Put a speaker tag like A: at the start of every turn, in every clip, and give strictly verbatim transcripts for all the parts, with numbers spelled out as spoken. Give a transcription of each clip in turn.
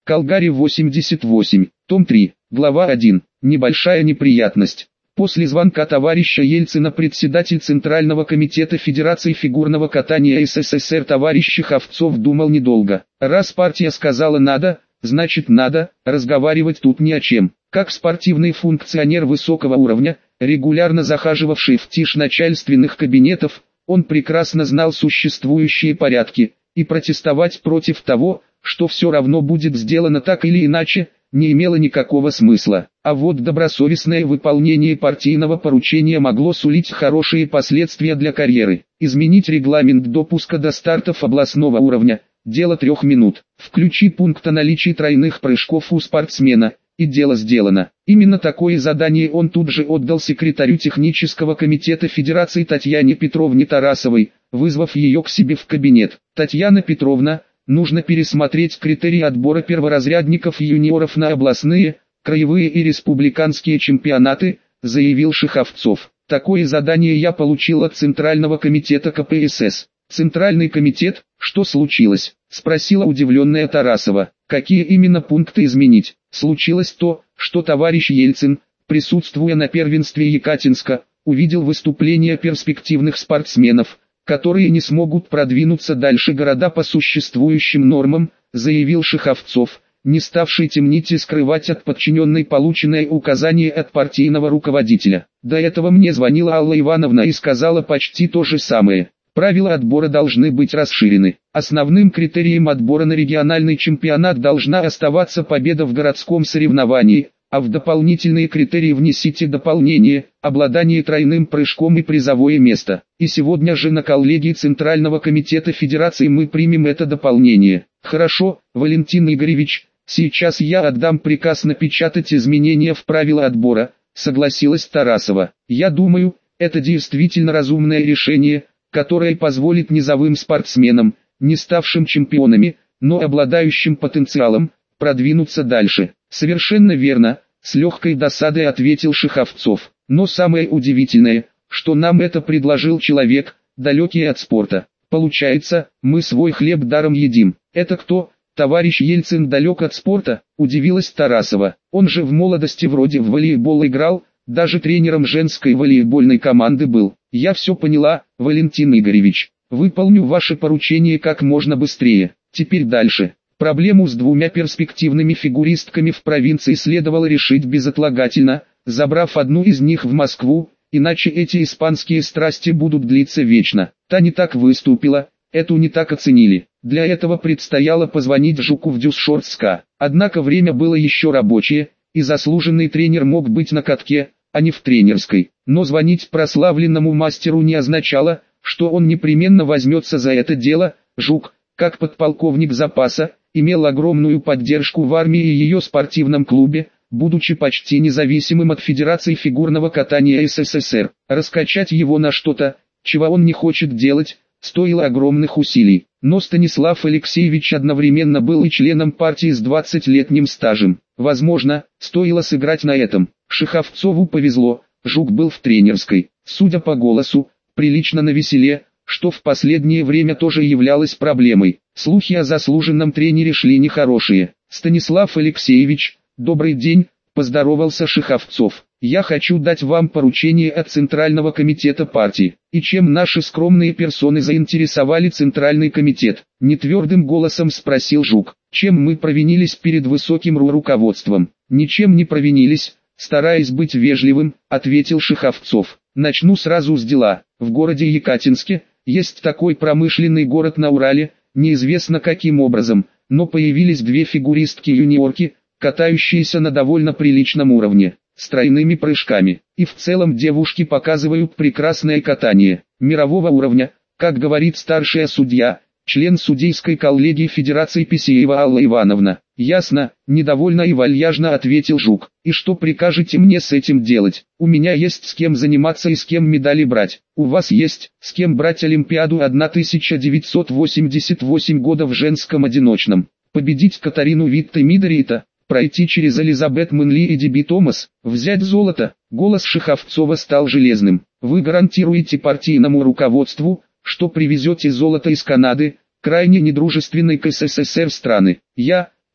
A: Калгари восемьдесят восемь, том три, глава один. Небольшая неприятность. После звонка товарища Ельцина председатель Центрального комитета Федерации фигурного катания СССР товарищ Шеховцов думал недолго. Раз партия сказала «надо», значит надо, разговаривать тут ни о чем. Как спортивный функционер высокого уровня, регулярно захаживавший в тишь начальственных кабинетов, он прекрасно знал существующие порядки, и протестовать против того, что все равно будет сделано так или иначе, не имело никакого смысла. А вот добросовестное выполнение партийного поручения могло сулить хорошие последствия для карьеры. Изменить регламент допуска до стартов областного уровня – дело трех минут. Включи пункт о наличии тройных прыжков у спортсмена, и дело сделано. Именно такое задание он тут же отдал секретарю технического комитета Федерации Татьяне Петровне Тарасовой, вызвав ее к себе в кабинет. «Татьяна Петровна, нужно пересмотреть критерии отбора перворазрядников и юниоров на областные, краевые и республиканские чемпионаты», заявил Шеховцов. «Такое задание я получил от Центрального комитета ка пэ эс эс». «Центральный комитет, что случилось?» – спросила удивленная Тарасова. «Какие именно пункты изменить?» «Случилось то, что товарищ Ельцин, присутствуя на первенстве Екатинска, увидел выступления перспективных спортсменов, которые не смогут продвинуться дальше города по существующим нормам», заявил Шеховцов, не ставший темнить и скрывать от подчиненной полученное указание от партийного руководителя. «До этого мне звонила Алла Ивановна и сказала почти то же самое. Правила отбора должны быть расширены. Основным критерием отбора на региональный чемпионат должна оставаться победа в городском соревновании, а в дополнительные критерии внесите дополнение, обладание тройным прыжком и призовое место. И сегодня же на коллегии Центрального комитета Федерации мы примем это дополнение». «Хорошо, Валентин Игоревич, сейчас я отдам приказ напечатать изменения в правила отбора», согласилась Тарасова. «Я думаю, это действительно разумное решение, которое позволит низовым спортсменам, не ставшим чемпионами, но обладающим потенциалом, продвинуться дальше». «Совершенно верно», с легкой досадой ответил Шеховцов. «Но самое удивительное, что нам это предложил человек, далекий от спорта. Получается, мы свой хлеб даром едим». «Это кто, товарищ Ельцин, далек от спорта?» – удивилась Тарасова. «Он же в молодости вроде в волейбол играл, даже тренером женской волейбольной команды был». «Я все поняла, Валентин Игоревич. Выполню ваше поручение как можно быстрее. Теперь дальше. Проблему с двумя перспективными фигуристками в провинции следовало решить безотлагательно, забрав одну из них в Москву, иначе эти испанские страсти будут длиться вечно. Та не так выступила, эту не так оценили. Для этого предстояло позвонить Жуку в Дюсшорт-СКА. Однако время было еще рабочее, и заслуженный тренер мог быть на катке, а не в тренерской. Но звонить прославленному мастеру не означало, что он непременно возьмется за это дело. Жук, как подполковник запаса, имел огромную поддержку в армии и ее спортивном клубе, будучи почти независимым от Федерации фигурного катания эс эс эс эр. Раскачать его на что-то, чего он не хочет делать, стоило огромных усилий. Но Станислав Алексеевич одновременно был и членом партии с двадцатилетним стажем. Возможно, стоило сыграть на этом. Шеховцову повезло, Жук был в тренерской, судя по голосу, прилично навеселе, что в последнее время тоже являлось проблемой. Слухи о заслуженном тренере шли нехорошие. «Станислав Алексеевич, добрый день», – поздоровался Шеховцов. «Я хочу дать вам поручение от Центрального комитета партии». «И чем наши скромные персоны заинтересовали Центральный комитет?» – нетвердым голосом спросил Жук. «Чем мы провинились перед высоким ру руководством?» «Ничем не провинились», – стараясь быть вежливым, ответил Шеховцов. «Начну сразу с дела. В городе Екатинске есть такой промышленный город на Урале, неизвестно каким образом, но появились две фигуристки-юниорки, катающиеся на довольно приличном уровне, с тройными прыжками. И в целом девушки показывают прекрасное катание, мирового уровня, как говорит старшая судья, член судейской коллегии Федерации Писеева Алла Ивановна». «Ясно», – недовольно и вальяжно ответил Жук. «И что прикажете мне с этим делать? У меня есть с кем заниматься и с кем медали брать. У вас есть с кем брать Олимпиаду тысяча девятьсот восемьдесят восьмого года в женском одиночном, победить Катарину Витте Мидерита, пройти через Элизабет Мэнли и Деби Томас, взять золото». Голос Шеховцова стал железным. «Вы гарантируете партийному руководству, что привезете золото из Канады, крайне недружественной к эс эс эс эр страны. Я,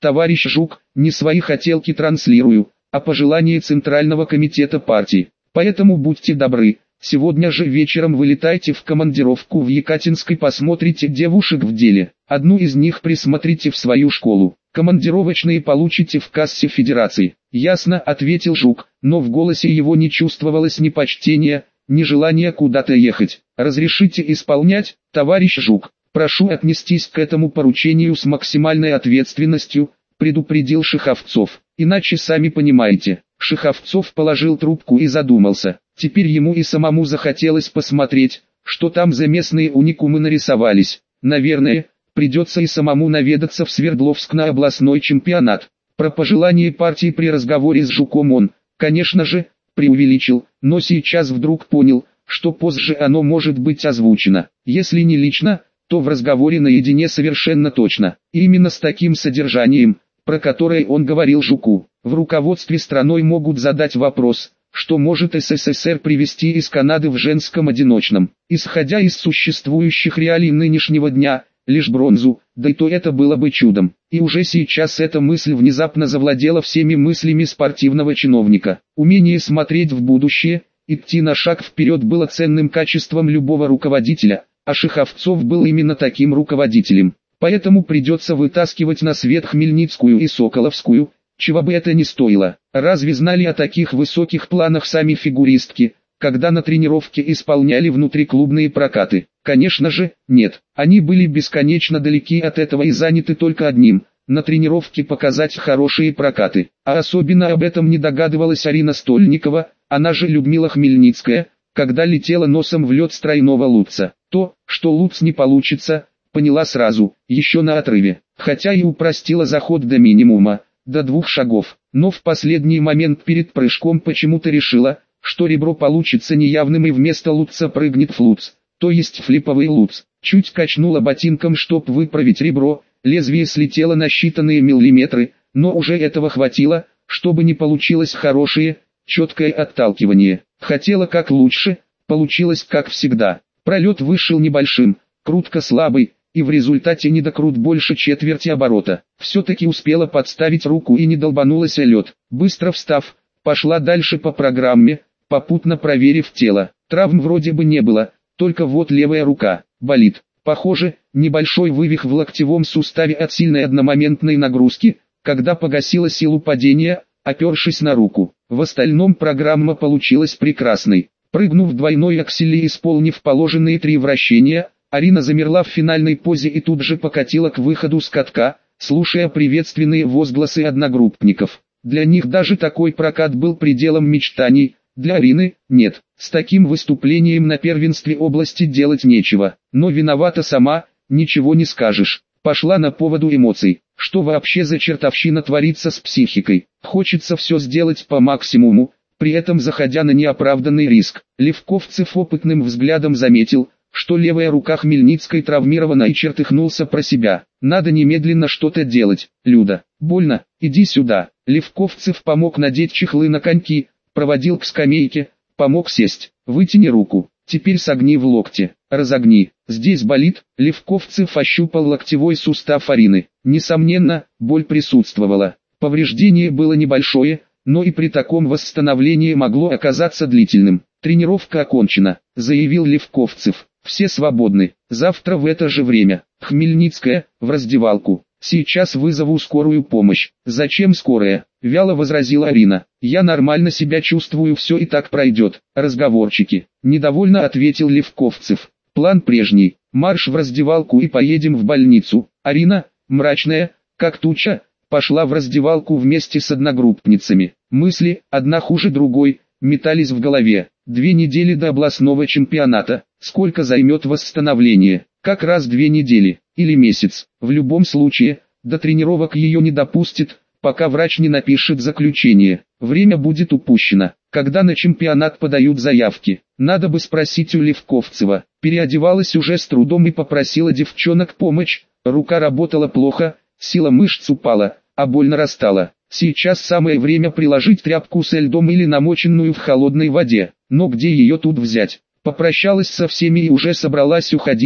A: Товарищ Жук, не свои хотелки транслирую, а пожелания Центрального комитета партии. Поэтому будьте добры, сегодня же вечером вылетайте в командировку в Екатинск и посмотрите девушек в деле. Одну из них присмотрите в свою школу. Командировочные получите в кассе федерации. Ясно, ответил Жук, но в голосе его не чувствовалось ни почтения, ни желания куда-то ехать. Разрешите исполнять, товарищ Жук? Прошу отнестись к этому поручению с максимальной ответственностью, предупредил Шеховцов. Иначе сами понимаете. Шеховцов положил трубку и задумался. Теперь ему и самому захотелось посмотреть, что там за местные уникумы нарисовались. Наверное, придется и самому наведаться в Свердловск на областной чемпионат. Про пожелание партии при разговоре с Жуком он, конечно же, преувеличил, но сейчас вдруг понял, что позже оно может быть озвучено. Если не лично, то в разговоре наедине совершенно точно. И именно с таким содержанием, про которое он говорил Жуку. В руководстве страной могут задать вопрос, что может СССР привезти из Канады в женском одиночном. Исходя из существующих реалий нынешнего дня, лишь бронзу, да и то это было бы чудом. И уже сейчас эта мысль внезапно завладела всеми мыслями спортивного чиновника. Умение смотреть в будущее, идти на шаг вперед было ценным качеством любого руководителя, а Шеховцов был именно таким руководителем. Поэтому придется вытаскивать на свет Хмельницкую и Соколовскую, чего бы это ни стоило. Разве знали о таких высоких планах сами фигуристки, когда на тренировке исполняли внутриклубные прокаты? Конечно же, нет. Они были бесконечно далеки от этого и заняты только одним – на тренировке показать хорошие прокаты. А особенно об этом не догадывалась Арина Стольникова, она же Людмила Хмельницкая, когда летела носом в лед стройного Лутца. То, что Лутц не получится, поняла сразу, еще на отрыве. Хотя и упростила заход до минимума, до двух шагов. Но в последний момент перед прыжком почему-то решила, что ребро получится неявным и вместо Лутца прыгнет флуц, то есть флиповый Лутц. Чуть качнула ботинком, чтоб выправить ребро, лезвие слетело на считанные миллиметры, но уже этого хватило, чтобы не получилось хорошее, четкое отталкивание. Хотела как лучше, получилось как всегда. Пролет вышел небольшим, крутка слабый, и в результате недокрут больше четверти оборота. Все-таки успела подставить руку и не долбанулась о лед. Быстро встав, пошла дальше по программе, попутно проверив тело. Травм вроде бы не было, только вот левая рука болит. Похоже, небольшой вывих в локтевом суставе от сильной одномоментной нагрузки, когда погасила силу падения, опершись на руку. В остальном программа получилась прекрасной. Прыгнув двойной аксель и исполнив положенные три вращения, Арина замерла в финальной позе и тут же покатила к выходу с катка, слушая приветственные возгласы одногруппников. Для них даже такой прокат был пределом мечтаний, для Арины – нет. С таким выступлением на первенстве области делать нечего, но виновата сама, ничего не скажешь. Пошла на поводу эмоций. Что вообще за чертовщина творится с психикой? Хочется все сделать по максимуму, при этом заходя на неоправданный риск. Левковцев опытным взглядом заметил, что левая рука Хмельницкой травмирована, и чертыхнулся про себя. Надо немедленно что-то делать. Люда, больно, иди сюда. Левковцев помог надеть чехлы на коньки, проводил к скамейке, помог сесть. Вытяни руку, теперь согни в локте, разогни. Здесь болит. Левковцев ощупал локтевой сустав Арины. Несомненно, боль присутствовала. Повреждение было небольшое, но и при таком восстановлении могло оказаться длительным. Тренировка окончена, заявил Левковцев. Все свободны. Завтра в это же время. Хмельницкая, в раздевалку. Сейчас вызову скорую помощь. Зачем скорая? Вяло возразила Арина. Я нормально себя чувствую, все и так пройдет. Разговорчики. Недовольно ответил Левковцев. План прежний. Марш в раздевалку и поедем в больницу. Арина, мрачная, как туча, пошла в раздевалку вместе с одногруппницами. Мысли, одна хуже другой, метались в голове. Две недели до областного чемпионата. Сколько займет восстановление? Как раз две недели. Или месяц. В любом случае, до тренировок ее не допустят, пока врач не напишет заключение. Время будет упущено. Когда на чемпионат подают заявки, надо бы спросить у Левковцева. Переодевалась уже с трудом и попросила девчонок помощь. Рука работала плохо, сила мышц упала, а боль нарастала. Сейчас самое время приложить тряпку со льдом или намоченную в холодной воде. Но где ее тут взять? Попрощалась со всеми и уже собралась уходить,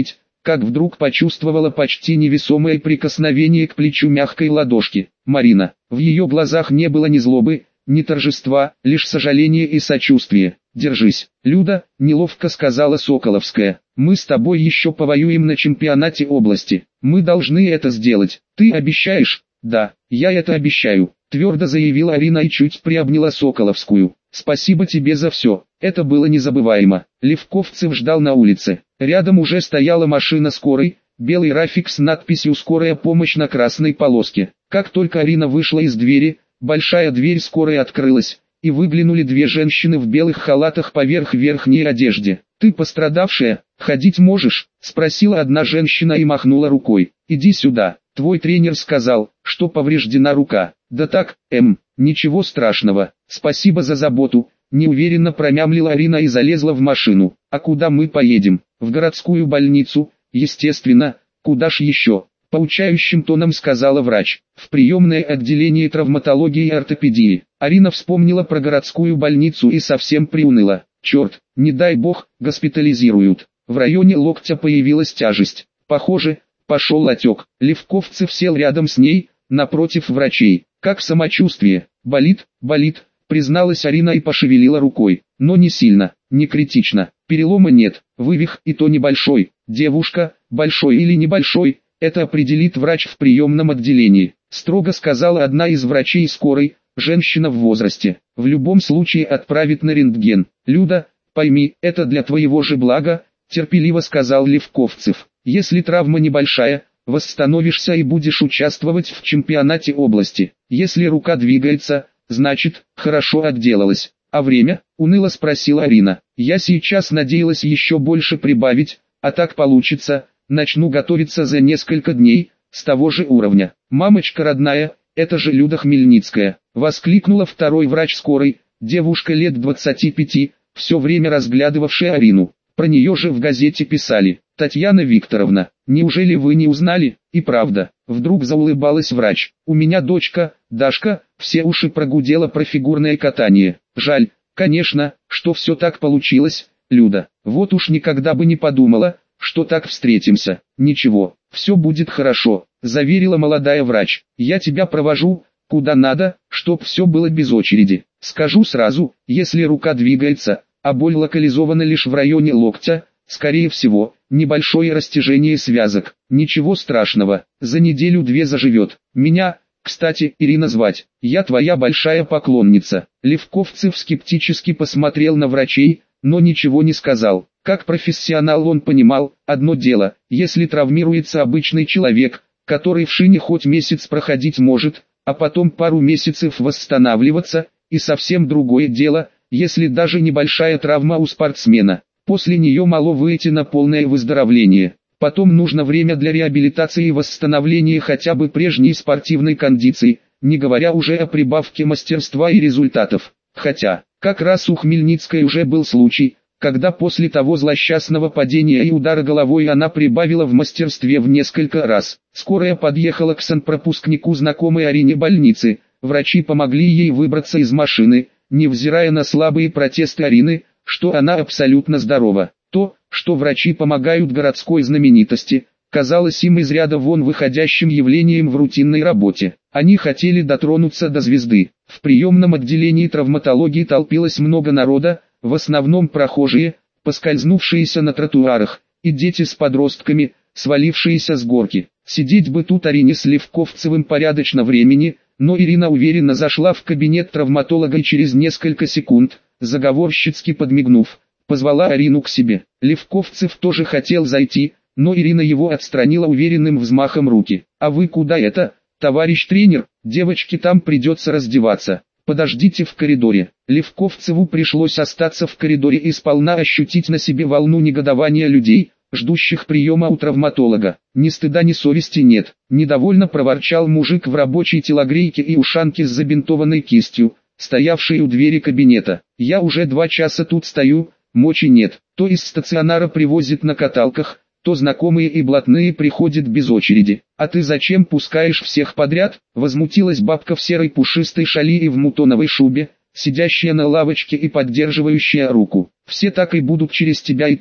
A: как вдруг почувствовала почти невесомое прикосновение к плечу мягкой ладошки. Марина. В ее глазах не было ни злобы, ни торжества, лишь сожаление и сочувствие. «Держись, Люда», — неловко сказала Соколовская. «Мы с тобой еще повоюем на чемпионате области. Мы должны это сделать. Ты обещаешь?» «Да, я это обещаю», — твердо заявила Арина и чуть приобняла Соколовскую. «Спасибо тебе за все, это было незабываемо». Левковцев ждал на улице. Рядом уже стояла машина скорой, белый рафик с надписью «Скорая помощь» на красной полоске. Как только Арина вышла из двери, большая дверь скорой открылась, и выглянули две женщины в белых халатах поверх верхней одежды. «Ты пострадавшая, ходить можешь?» — спросила одна женщина и махнула рукой. «Иди сюда, твой тренер сказал, что повреждена рука». «Да так, эм, ничего страшного, спасибо за заботу», — неуверенно промямлила Арина и залезла в машину. «А куда мы поедем?» «В городскую больницу, естественно, куда ж еще?» — поучающим тоном сказала врач. «В приемное отделение травматологии и ортопедии». Арина вспомнила про городскую больницу и совсем приуныла. «Черт, не дай бог, госпитализируют». В районе локтя появилась тяжесть. Похоже, пошел отек. Левковцев сел рядом с ней, напротив врачей. «Как самочувствие?» «Болит, болит», призналась Арина и пошевелила рукой. «Но не сильно, не критично. Перелома нет, вывих и то небольшой. Девушка, большой или небольшой, это определит врач в приемном отделении», строго сказала одна из врачей скорой, женщина в возрасте. «В любом случае отправит на рентген». «Люда, пойми, это для твоего же блага», терпеливо сказал Левковцев. «Если травма небольшая, восстановишься и будешь участвовать в чемпионате области. Если рука двигается, значит, хорошо отделалась». «А время?» — уныло спросила Арина. «Я сейчас надеялась еще больше прибавить, а так получится, начну готовиться за несколько дней, с того же уровня». «Мамочка родная, это же Люда Хмельницкая», — воскликнула второй врач скорой, девушка лет двадцати пяти, все время разглядывавшая Арину. Про нее же в газете писали. «Татьяна Викторовна, неужели вы не узнали?» «И правда», — вдруг заулыбалась врач. «У меня дочка, Дашка, все уши прогудела про фигурное катание. Жаль, конечно, что все так получилось, Люда. Вот уж никогда бы не подумала, что так встретимся». «Ничего, все будет хорошо», — заверила молодая врач. «Я тебя провожу, куда надо, чтоб все было без очереди. Скажу сразу, если рука двигается, а боль локализована лишь в районе локтя, скорее всего, небольшое растяжение связок. Ничего страшного, за неделю-две заживет. Меня, кстати, Ирина звать, я твоя большая поклонница». Левковцев скептически посмотрел на врачей, но ничего не сказал. Как профессионал он понимал, одно дело, если травмируется обычный человек, который в шине хоть месяц проходить может, а потом пару месяцев восстанавливаться, и совсем другое дело, если даже небольшая травма у спортсмена. После нее мало выйти на полное выздоровление. Потом нужно время для реабилитации и восстановления хотя бы прежней спортивной кондиции, не говоря уже о прибавке мастерства и результатов. Хотя, как раз у Хмельницкой уже был случай, когда после того злосчастного падения и удара головой она прибавила в мастерстве в несколько раз. Скорая подъехала к санпропускнику знакомой Арине больницы, врачи помогли ей выбраться из машины, невзирая на слабые протесты Арины, что она абсолютно здорова. То, что врачи помогают городской знаменитости, казалось им из ряда вон выходящим явлением в рутинной работе. Они хотели дотронуться до звезды. В приемном отделении травматологии толпилось много народа, в основном прохожие, поскользнувшиеся на тротуарах, и дети с подростками, свалившиеся с горки. Сидеть бы тут Арине с Левковцевым порядочно времени, но Ирина уверенно зашла в кабинет травматолога и через несколько секунд, заговорщицки подмигнув, позвала Арину к себе. Левковцев тоже хотел зайти, но Ирина его отстранила уверенным взмахом руки. «А вы куда это, товарищ тренер? Девочке там придется раздеваться. Подождите в коридоре». Левковцеву пришлось остаться в коридоре и сполна ощутить на себе волну негодования людей, ждущих приема у травматолога. «Ни стыда, ни совести нет», — недовольно проворчал мужик в рабочей телогрейке и ушанке с забинтованной кистью, стоявший у двери кабинета. «Я уже два часа тут стою, мочи нет, то из стационара привозят на каталках, то знакомые и блатные приходят без очереди. А ты зачем пускаешь всех подряд?» — возмутилась бабка в серой пушистой шали и в мутоновой шубе, сидящая на лавочке и поддерживающая руку. «Все так и будут через тебя идти.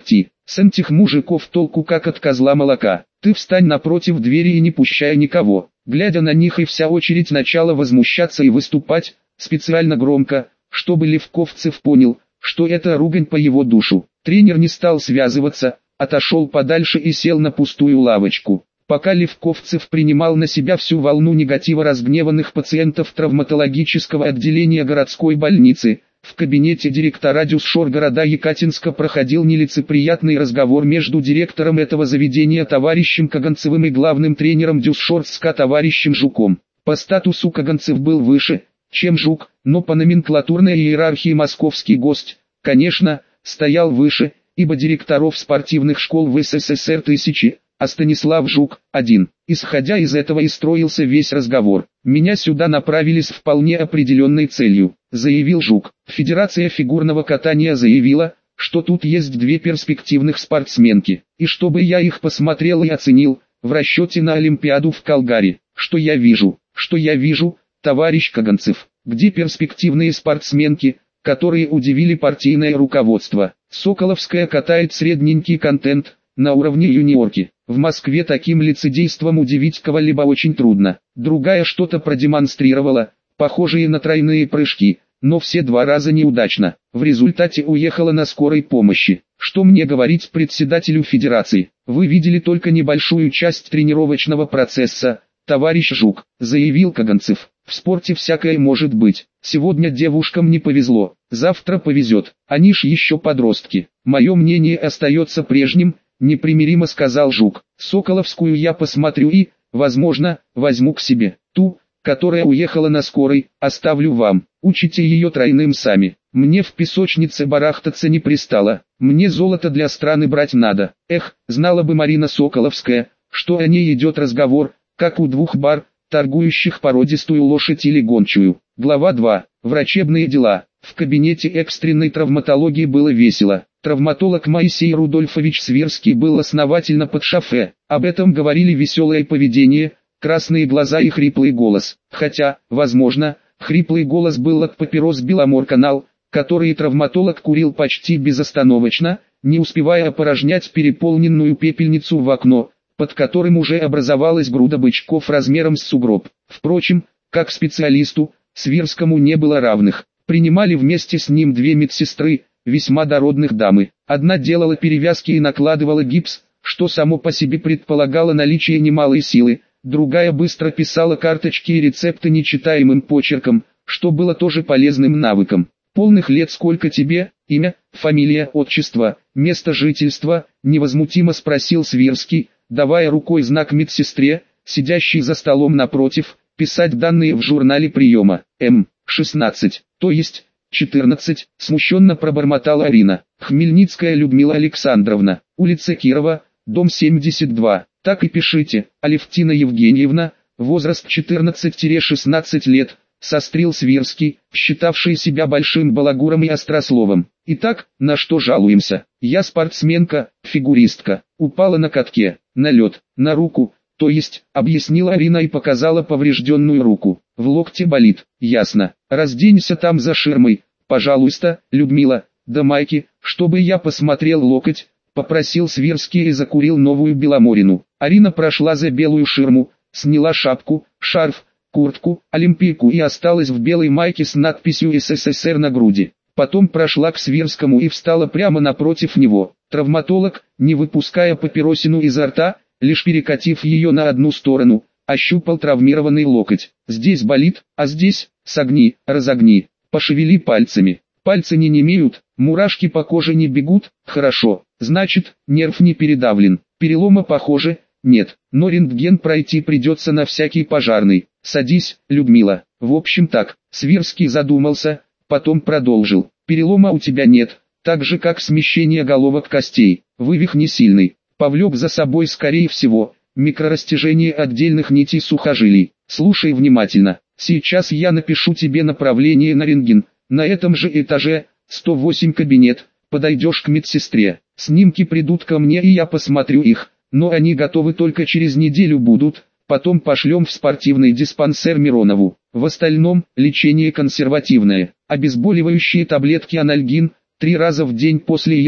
A: С этих мужиков толку как от козла молока. Ты встань напротив двери и не пущай никого. Глядя на них, и вся очередь начала возмущаться и выступать, специально громко, чтобы Левковцев понял, что это ругань по его душу. Тренер не стал связываться, отошел подальше и сел на пустую лавочку. Пока Левковцев принимал на себя всю волну негатива разгневанных пациентов травматологического отделения городской больницы, в кабинете директора Дюсшор города Екатинска проходил нелицеприятный разговор между директором этого заведения товарищем Каганцевым и главным тренером Дюсшорска товарищем Жуком. По статусу Каганцев был выше, чем Жук, но по номенклатурной иерархии московский гость, конечно, стоял выше, ибо директоров спортивных школ в СССР тысячи, а Станислав Жук – один. Исходя из этого и строился весь разговор. «Меня сюда направили с вполне определенной целью», – заявил Жук. Федерация фигурного катания заявила, что тут есть две перспективных спортсменки, и чтобы я их посмотрел и оценил, в расчете на Олимпиаду в Калгари. Что я вижу? Что я вижу, товарищ Каганцев? Где перспективные спортсменки, которые удивили партийное руководство? Соколовская катает средненький контент, на уровне юниорки. В Москве таким лицедейством удивить кого-либо очень трудно. Другая что-то продемонстрировала, похожие на тройные прыжки, но все два раза неудачно. В результате уехала на скорой помощи. Что мне говорить председателю федерации? Вы видели только небольшую часть тренировочного процесса, товарищ Жук, заявил Каганцев. В спорте всякое может быть. Сегодня девушкам не повезло, завтра повезет. Они ж еще подростки. Мое мнение остается прежним, непримиримо сказал Жук. Соколовскую я посмотрю и, возможно, возьму к себе. Ту, которая уехала на скорой, оставлю вам. Учите ее тройным сами. Мне в песочнице барахтаться не пристало. Мне золото для страны брать надо. Эх, знала бы Марина Соколовская, что о ней идет разговор, как у двух бар, торгующих породистую лошадь или гончую. Глава два. Врачебные дела. В кабинете экстренной травматологии было весело. Травматолог Моисей Рудольфович Свирский был основательно под шофе. Об этом говорили веселое поведение, красные глаза и хриплый голос. Хотя, возможно, хриплый голос был от папирос Беломор-канал, который травматолог курил почти безостановочно, не успевая опорожнять переполненную пепельницу в окно, под которым уже образовалась груда бычков размером с сугроб. Впрочем, как специалисту, Свирскому не было равных. Принимали вместе с ним две медсестры, весьма дородных дамы. Одна делала перевязки и накладывала гипс, что само по себе предполагало наличие немалой силы, другая быстро писала карточки и рецепты нечитаемым почерком, что было тоже полезным навыком. «Полных лет сколько тебе? Имя, фамилия, отчество, место жительства?» – невозмутимо спросил Свирский, давая рукой знак медсестре, сидящей за столом напротив, писать данные в журнале приема. М. шестнадцать, то есть четырнадцать, смущенно пробормотала Арина. Хмельницкая Людмила Александровна, улица Кирова, дом семьдесят два. Так и пишите. Алевтина Евгеньевна, возраст четырнадцать-шестнадцать лет, сострил Свирский, считавший себя большим балагуром и острословом. Итак, на что жалуемся? Я спортсменка, фигуристка, упала на катке, на лед, на руку, то есть, объяснила Арина и показала поврежденную руку. В локте болит, ясно. Разденься там за ширмой, пожалуйста, Людмила, до майки, чтобы я посмотрел локоть, попросил Свирский и закурил новую Беломорину. Арина прошла за белую ширму, сняла шапку, шарф, куртку, олимпийку и осталась в белой майке с надписью СССР на груди. Потом прошла к Свирскому и встала прямо напротив него. Травматолог, не выпуская папиросину изо рта, лишь перекатив ее на одну сторону, ощупал травмированный локоть. Здесь болит, а здесь, согни, разогни, пошевели пальцами. Пальцы не немеют, мурашки по коже не бегут, хорошо, значит, нерв не передавлен. Перелома похоже, нет, но рентген пройти придется на всякий пожарный. Садись, Людмила. В общем так, Свирский задумался, потом продолжил. Перелома у тебя нет, так же как смещение головок костей, вывих не сильный. Повлек за собой скорее всего, микрорастяжение отдельных нитей сухожилий. Слушай внимательно, сейчас я напишу тебе направление на рентген, на этом же этаже, сто восемь кабинет, подойдешь к медсестре. Снимки придут ко мне и я посмотрю их, но они готовы только через неделю будут, потом пошлем в спортивный диспансер Миронову. В остальном, лечение консервативное, обезболивающие таблетки анальгин, три раза в день после еды,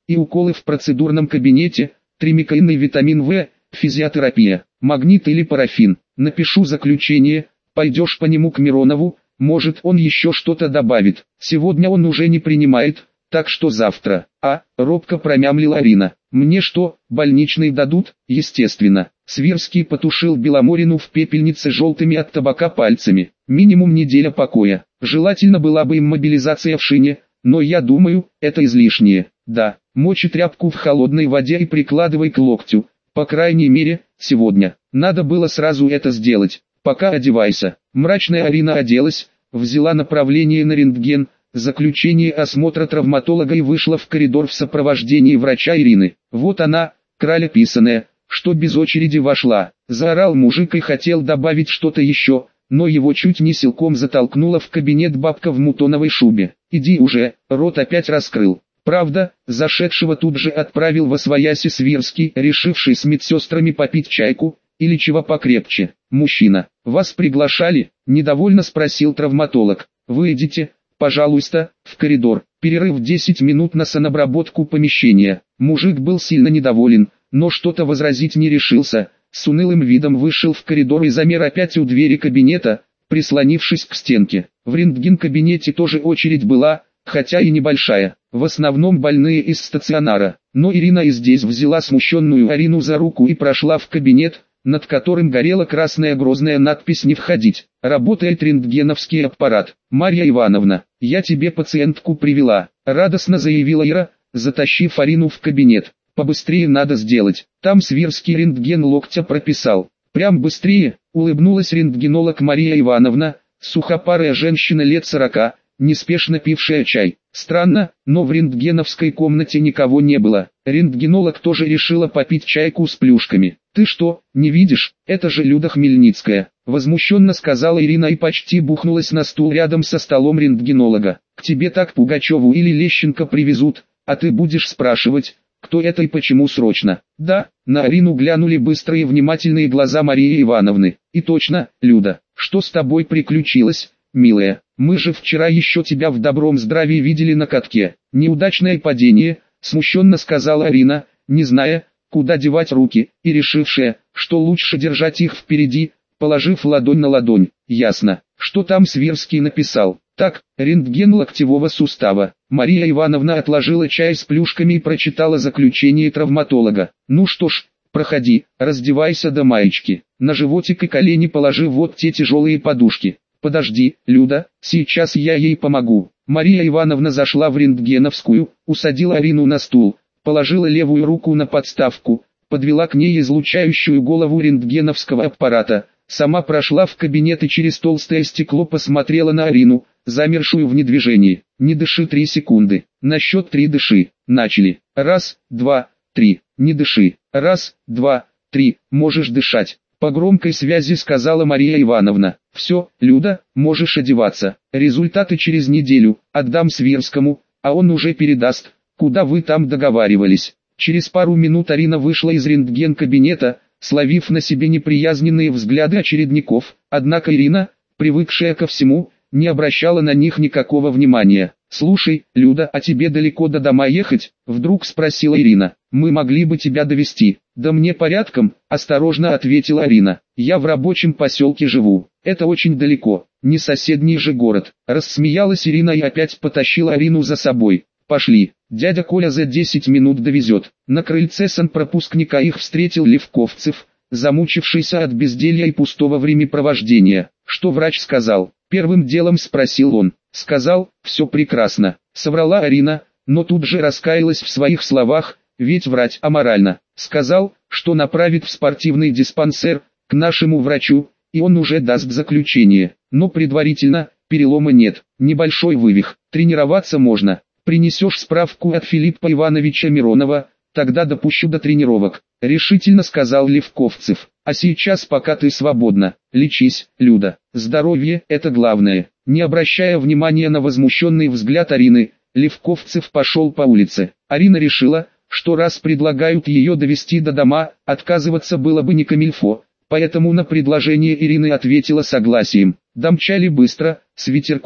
A: и уколы в процедурном кабинете, тримикаинный витамин В, физиотерапия, магнит или парафин. Напишу заключение, пойдешь по нему к Миронову, может он еще что-то добавит. Сегодня он уже не принимает, так что завтра. А, робко промямлила Арина. Мне что, больничный дадут? Естественно. Свирский потушил Беломорину в пепельнице желтыми от табака пальцами. Минимум неделя покоя. Желательно была бы им мобилизация в шине, но я думаю, это излишнее. Да, мочи тряпку в холодной воде и прикладывай к локтю. По крайней мере, сегодня. Надо было сразу это сделать. Пока одевайся. Мрачная Арина оделась, взяла направление на рентген, заключение осмотра травматолога и вышла в коридор в сопровождении врача Ирины. Вот она, краля писаная, что без очереди вошла. Заорал мужик и хотел добавить что-то еще, но его чуть не силком затолкнула в кабинет бабка в мутоновой шубе. «Иди уже», рот опять раскрыл. Правда, зашедшего тут же отправил восвояси Свирский, решивший с медсестрами попить чайку, или чего покрепче. «Мужчина, вас приглашали?» – недовольно спросил травматолог. «Вы идите, пожалуйста, в коридор». Перерыв десять минут на санобработку помещения. Мужик был сильно недоволен, но что-то возразить не решился. С унылым видом вышел в коридор и замер опять у двери кабинета, прислонившись к стенке. В рентген-кабинете тоже очередь была, хотя и небольшая. В основном больные из стационара. Но Ирина и здесь взяла смущенную Арину за руку и прошла в кабинет, над которым горела красная грозная надпись «Не входить». Работает рентгеновский аппарат. «Марья Ивановна, я тебе пациентку привела», — радостно заявила Ира, затащив Арину в кабинет. «Побыстрее надо сделать. Там Свирский рентген локтя прописал». «Прям быстрее», — улыбнулась рентгенолог Мария Ивановна, сухопарая женщина лет сорока, неспешно пившая чай. Странно, но в рентгеновской комнате никого не было. Рентгенолог тоже решила попить чайку с плюшками. «Ты что, не видишь? Это же Люда Хмельницкая», — возмущенно сказала Ирина и почти бухнулась на стул рядом со столом рентгенолога. «К тебе так Пугачеву или Лещенко привезут, а ты будешь спрашивать, кто это и почему срочно». «Да», — на Арину глянули быстрые внимательные глаза Марии Ивановны. «И точно, Люда, что с тобой приключилось, милая? Мы же вчера еще тебя в добром здравии видели на катке». «Неудачное падение», — смущенно сказала Арина, не зная, куда девать руки, и решившая, что лучше держать их впереди, положив ладонь на ладонь. «Ясно, что там Свирский написал?» «Так, рентген локтевого сустава». Мария Ивановна отложила чай с плюшками и прочитала заключение травматолога. «Ну что ж, проходи, раздевайся до маечки. На животик и колени положи вот те тяжелые подушки. Подожди, Люда, сейчас я ей помогу». Мария Ивановна зашла в рентгеновскую, усадила Арину на стул, положила левую руку на подставку, подвела к ней излучающую голову рентгеновского аппарата, сама прошла в кабинет и через толстое стекло посмотрела на Арину, замершую в недвижении. «Не дыши три секунды. На счет три дыши». Начали. Раз, два, три. Не дыши. Раз, два, три. Можешь дышать. По громкой связи сказала Мария Ивановна. «Все, Люда, можешь одеваться. Результаты через неделю. Отдам Свирскому, а он уже передаст, куда вы там договаривались». Через пару минут Арина вышла из рентген-кабинета, словив на себе неприязненные взгляды очередников. Однако Ирина, привыкшая ко всему, не обращала на них никакого внимания. «Слушай, Люда, а тебе далеко до дома ехать?» — вдруг спросила Ирина. «Мы могли бы тебя довезти». «Да мне порядком», — осторожно ответила Арина. «Я в рабочем поселке живу. Это очень далеко, не соседний же город». Рассмеялась Ирина и опять потащила Арину за собой. «Пошли, дядя Коля за десять минут довезет». На крыльце санпропускника их встретил Левковцев, замучившийся от безделья и пустого времяпровождения. «Что врач сказал?» — первым делом спросил он. «Сказал, все прекрасно», — соврала Арина, но тут же раскаялась в своих словах, ведь врать аморально. «Сказал, что направит в спортивный диспансер, к нашему врачу, и он уже даст заключение. Но предварительно, перелома нет, небольшой вывих, тренироваться можно. Принесешь справку от Филиппа Ивановича Миронова, тогда допущу до тренировок», — решительно сказал Левковцев. «А сейчас пока ты свободна, лечись, Люда, здоровье — это главное». Не обращая внимания на возмущенный взгляд Арины, Левковцев пошел по улице. Арина решила, что раз предлагают ее довести до дома, отказываться было бы не камильфо, поэтому на предложение Ирины ответила согласием. Домчали быстро, с ветерком,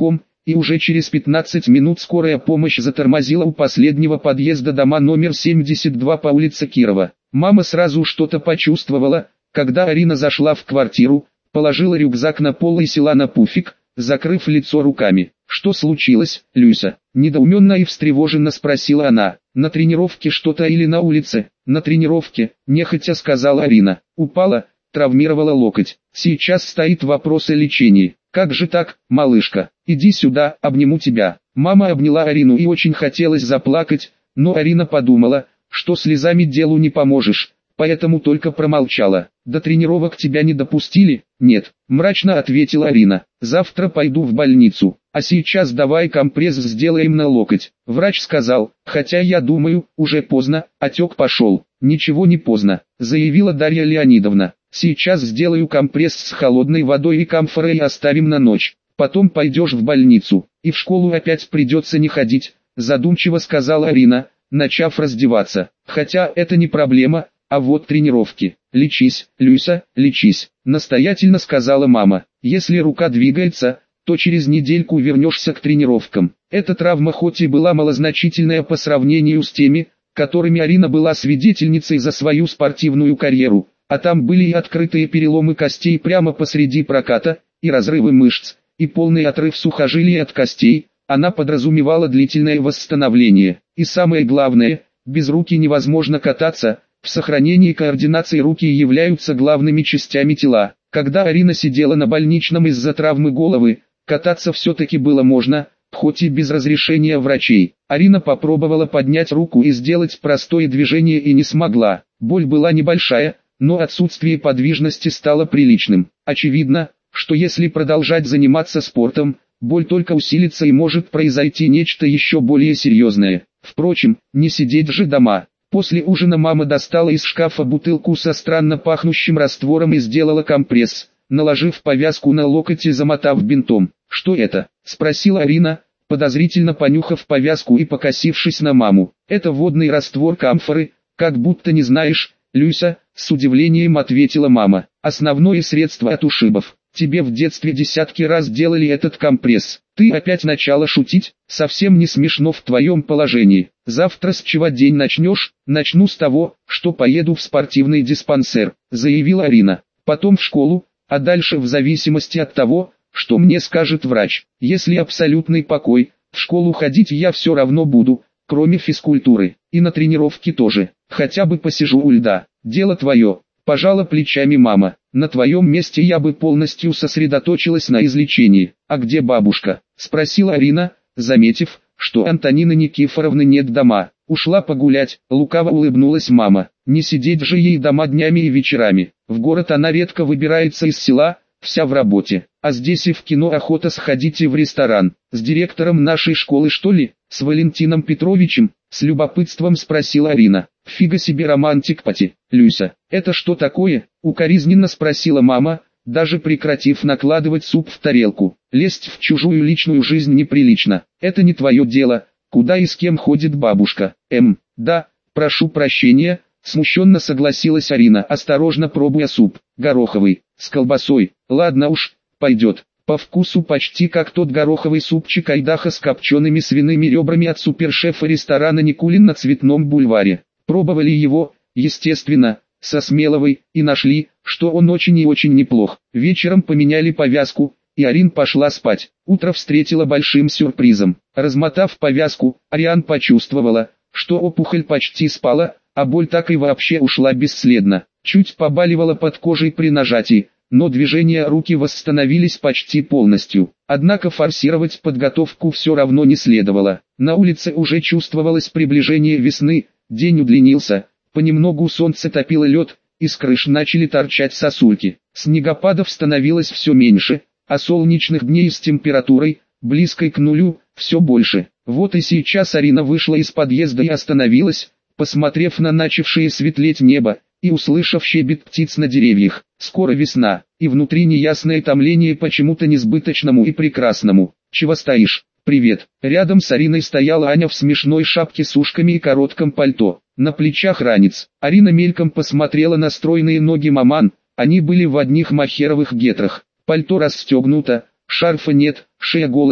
A: и уже через пятнадцать минут скорая помощь затормозила у последнего подъезда дома номер семьдесят два по улице Кирова. Мама сразу что-то почувствовала, когда Арина зашла в квартиру, положила рюкзак на пол и села на пуфик, закрыв лицо руками. «Что случилось, Люся?» – недоуменно и встревоженно спросила она. «На тренировке что-то или на улице?» «На тренировке», – нехотя сказала Арина. «Упала, травмировала локоть. Сейчас стоит вопрос о лечении». «Как же так, малышка? Иди сюда, обниму тебя». Мама обняла Арину и очень хотелось заплакать, но Арина подумала, что слезами делу не поможешь, поэтому только промолчала. «До тренировок тебя не допустили?» «Нет», – мрачно ответила Арина. «Завтра пойду в больницу, а сейчас давай компресс сделаем на локоть». Врач сказал, хотя я думаю, уже поздно, отек пошел. «Ничего не поздно», – заявила Дарья Леонидовна. «Сейчас сделаю компресс с холодной водой и камфорой и оставим на ночь. Потом пойдешь в больницу, и в школу опять придется не ходить», – задумчиво сказала Арина, начав раздеваться. «Хотя это не проблема, а вот тренировки». «Лечись, Люся, лечись», – настоятельно сказала мама. «Если рука двигается, то через недельку вернешься к тренировкам». Эта травма хоть и была малозначительная по сравнению с теми, которыми Арина была свидетельницей за свою спортивную карьеру, а там были и открытые переломы костей прямо посреди проката, и разрывы мышц, и полный отрыв сухожилий от костей, она подразумевала длительное восстановление. И самое главное, без руки невозможно кататься. В сохранении координации руки являются главными частями тела. Когда Арина сидела на больничном из-за травмы головы, кататься все-таки было можно, хоть и без разрешения врачей. Арина попробовала поднять руку и сделать простое движение и не смогла. Боль была небольшая, но отсутствие подвижности стало приличным. Очевидно, что если продолжать заниматься спортом, боль только усилится и может произойти нечто еще более серьезное. Впрочем, не сидеть же дома. После ужина мама достала из шкафа бутылку со странно пахнущим раствором и сделала компресс, наложив повязку на локоть и замотав бинтом. «Что это?» – спросила Арина, подозрительно понюхав повязку и покосившись на маму. «Это водный раствор камфоры, как будто не знаешь, Люся», – с удивлением ответила мама. «Основное средство от ушибов. Тебе в детстве десятки раз делали этот компресс. Ты опять начала шутить? Совсем не смешно в твоем положении. Завтра с чего день начнешь?» «Начну с того, что поеду в спортивный диспансер», – заявила Арина. «Потом в школу, а дальше в зависимости от того, что мне скажет врач. Если абсолютный покой, в школу ходить я все равно буду, кроме физкультуры. И на тренировке тоже. Хотя бы посижу у льда. Дело твое», – пожала плечами мама. «На твоем месте я бы полностью сосредоточилась на излечении». «А где бабушка?» – спросила Арина, заметив, что Антонины Никифоровны нет дома. «Ушла погулять», – лукаво улыбнулась мама. «Не сидеть же ей дома днями и вечерами. В город она редко выбирается из села, вся в работе. А здесь и в кино охота сходить и в ресторан. С директором нашей школы что ли? С Валентином Петровичем?» – с любопытством спросила Арина. «Фига себе романтик, Пати, Люся. Это что такое?» – укоризненно спросила мама, даже прекратив накладывать суп в тарелку. «Лезть в чужую личную жизнь неприлично. Это не твое дело, куда и с кем ходит бабушка». «Эм, да, прошу прощения», – смущенно согласилась Арина, осторожно пробуя суп. «Гороховый, с колбасой. Ладно уж, пойдет. По вкусу почти как тот гороховый супчик Айдаха с копчеными свиными ребрами от супершефа ресторана Никулин на Цветном бульваре. Пробовали его, естественно, со Смеловой, и нашли, что он очень и очень неплох. Вечером поменяли повязку, и Арин пошла спать. Утро встретила большим сюрпризом. Размотав повязку, Ариан почувствовала, что опухоль почти спала, а боль так и вообще ушла бесследно. Чуть побаливала под кожей при нажатии, но движения руки восстановились почти полностью. Однако форсировать подготовку все равно не следовало. На улице уже чувствовалось приближение весны, день удлинился, понемногу солнце топило лед, из крыш начали торчать сосульки. Снегопадов становилось все меньше, а солнечных дней с температурой, близкой к нулю, все больше. Вот и сейчас Арина вышла из подъезда и остановилась, посмотрев на начавшее светлеть небо, и услышав щебет птиц на деревьях. Скоро весна, и внутри неясное томление почему-то несбыточному и прекрасному. «Чего стоишь? Привет». Рядом с Ариной стояла Аня в смешной шапке с ушками и коротком пальто. На плечах ранец. Арина мельком посмотрела на стройные ноги маман, они были в одних махеровых гетрах. Пальто расстегнуто, шарфа нет, шея голая,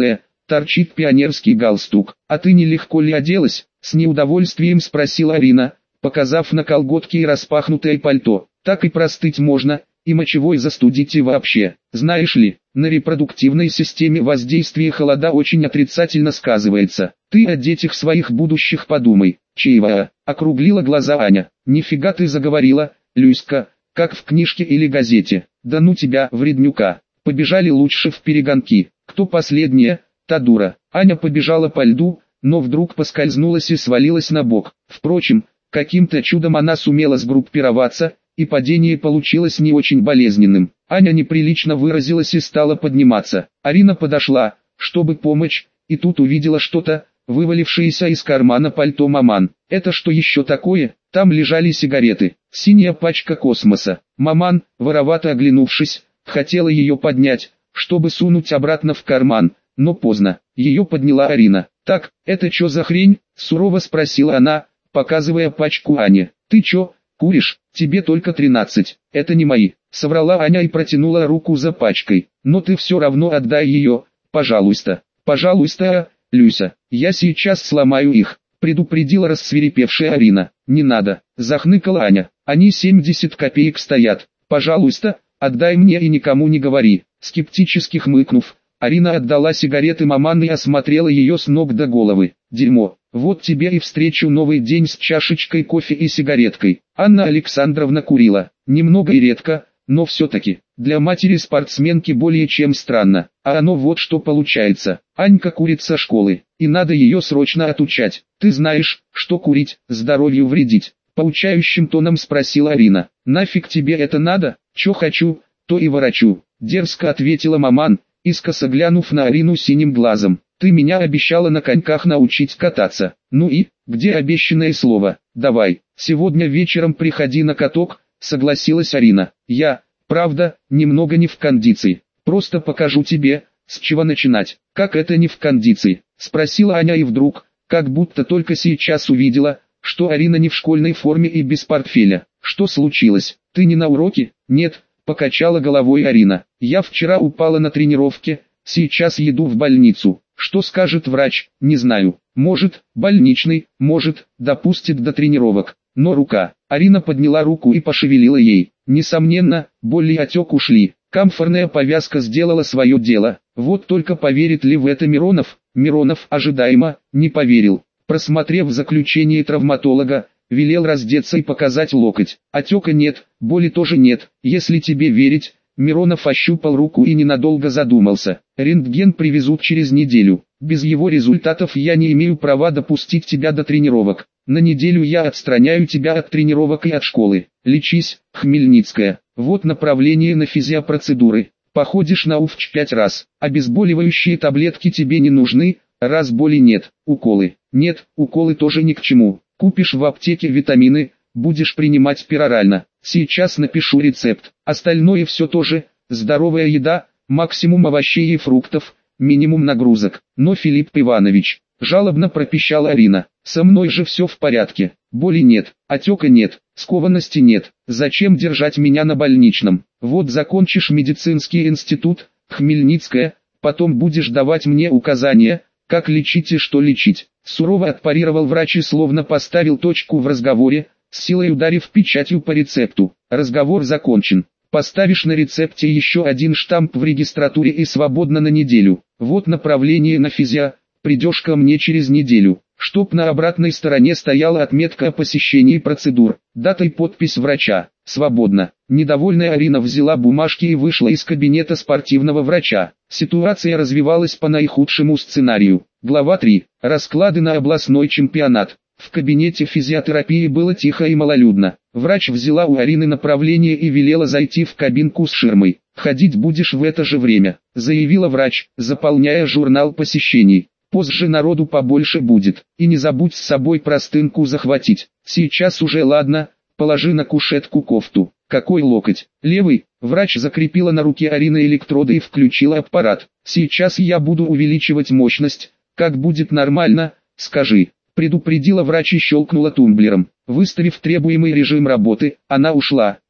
A: торчит пионерский галстук. А ты не легко ли оделась? С неудовольствием спросила Арина, показав на колготки и распахнутое пальто. Так и простыть можно, и мочевой застудить и вообще. Знаешь ли, на репродуктивной системе воздействие холода очень отрицательно сказывается. Ты о детях своих будущих подумай. Чаевая, округлила глаза Аня. Нифига ты заговорила, Люська, как в книжке или газете. Да ну тебя, вреднюка. Побежали лучше в перегонки. Кто последняя? Та дура. Аня побежала по льду, но вдруг поскользнулась и свалилась на бок. Впрочем, каким-то чудом она сумела сгруппироваться, и падение получилось не очень болезненным. Аня неприлично выразилась и стала подниматься. Арина подошла, чтобы помочь, и тут увидела что-то, вывалившееся из кармана пальто маман. Это что еще такое? Там лежали сигареты, синяя пачка космоса. Маман, воровато оглянувшись, хотела ее поднять, чтобы сунуть обратно в карман, но поздно. Ее подняла Арина. «Так, это что за хрень?» – сурово спросила она, показывая пачку Ане. «Ты чё, куришь? Тебе только тринадцать. Это не мои», – соврала Аня и протянула руку за пачкой. «Но ты все равно отдай ее, пожалуйста». «Пожалуйста, Люся, я сейчас сломаю их», – предупредила рассвирепевшая Арина. «Не надо», – захныкала Аня. «Они семьдесят копеек стоят. Пожалуйста, отдай мне и никому не говори». Скептически хмыкнув, Арина отдала сигареты маман и осмотрела ее с ног до головы. «Дерьмо, вот тебе и встречу новый день с чашечкой кофе и сигареткой». Анна Александровна курила, немного и редко, но все-таки, для матери-спортсменки более чем странно. А оно вот что получается. Анька курит со школы, и надо ее срочно отучать. «Ты знаешь, что курить, здоровью вредить?» Поучающим тоном спросила Арина. «Нафиг тебе это надо? Че хочу, то и ворочу», дерзко ответила маман, искоса глянув на Арину синим глазом. «Ты меня обещала на коньках научить кататься. Ну и, где обещанное слово? Давай, сегодня вечером приходи на каток», согласилась Арина. «Я, правда, немного не в кондиции. Просто покажу тебе, с чего начинать». «Как это не в кондиции?» спросила Аня и вдруг, как будто только сейчас увидела, что Арина не в школьной форме и без портфеля. «Что случилось? Ты не на уроке?» «Нет», покачала головой Арина. «Я вчера упала на тренировке, сейчас еду в больницу. Что скажет врач, не знаю. Может, больничный, может, допустит до тренировок. Но рука». Арина подняла руку и пошевелила ей. Несомненно, боль и отек ушли. Камфорная повязка сделала свое дело. Вот только поверит ли в это Миронов? Миронов ожидаемо не поверил. Просмотрев заключение травматолога, велел раздеться и показать локоть. Отека нет, боли тоже нет. Если тебе верить, Миронов ощупал руку и ненадолго задумался. Рентген привезут через неделю. Без его результатов я не имею права допустить тебя до тренировок. На неделю я отстраняю тебя от тренировок и от школы. Лечись, Хмельницкая. Вот направление на физиопроцедуры. Походишь на УФЧ пять раз. Обезболивающие таблетки тебе не нужны, раз боли нет. Уколы. Нет, уколы тоже ни к чему. Купишь в аптеке витамины, будешь принимать перорально. Сейчас напишу рецепт. Остальное все тоже. Здоровая еда, максимум овощей и фруктов, минимум нагрузок. Но Филипп Иванович, жалобно пропищала Арина, со мной же все в порядке. Боли нет, отека нет, скованности нет. Зачем держать меня на больничном? Вот закончишь медицинский институт, Хмельницкая, потом будешь давать мне указания, как лечить и что лечить. Сурово отпарировал врач и словно поставил точку в разговоре, с силой ударив печатью по рецепту. Разговор закончен. Поставишь на рецепте еще один штамп в регистратуре и свободно на неделю. Вот направление на физио, придешь ко мне через неделю. Чтоб на обратной стороне стояла отметка о посещении процедур. Дата и подпись врача. Свободно. Недовольная Арина взяла бумажки и вышла из кабинета спортивного врача. Ситуация развивалась по наихудшему сценарию. Глава три. Расклады на областной чемпионат. В кабинете физиотерапии было тихо и малолюдно. Врач взяла у Арины направление и велела зайти в кабинку с ширмой. «Ходить будешь в это же время», — заявила врач, заполняя журнал посещений. «Позже народу побольше будет. И не забудь с собой простынку захватить. Сейчас уже ладно, положи на кушетку кофту». «Какой локоть?» «Левый». Врач закрепила на руке Арины электроды и включила аппарат. «Сейчас я буду увеличивать мощность. Как будет нормально, скажи», — предупредила врач и щелкнула тумблером. Выставив требуемый режим работы, она ушла.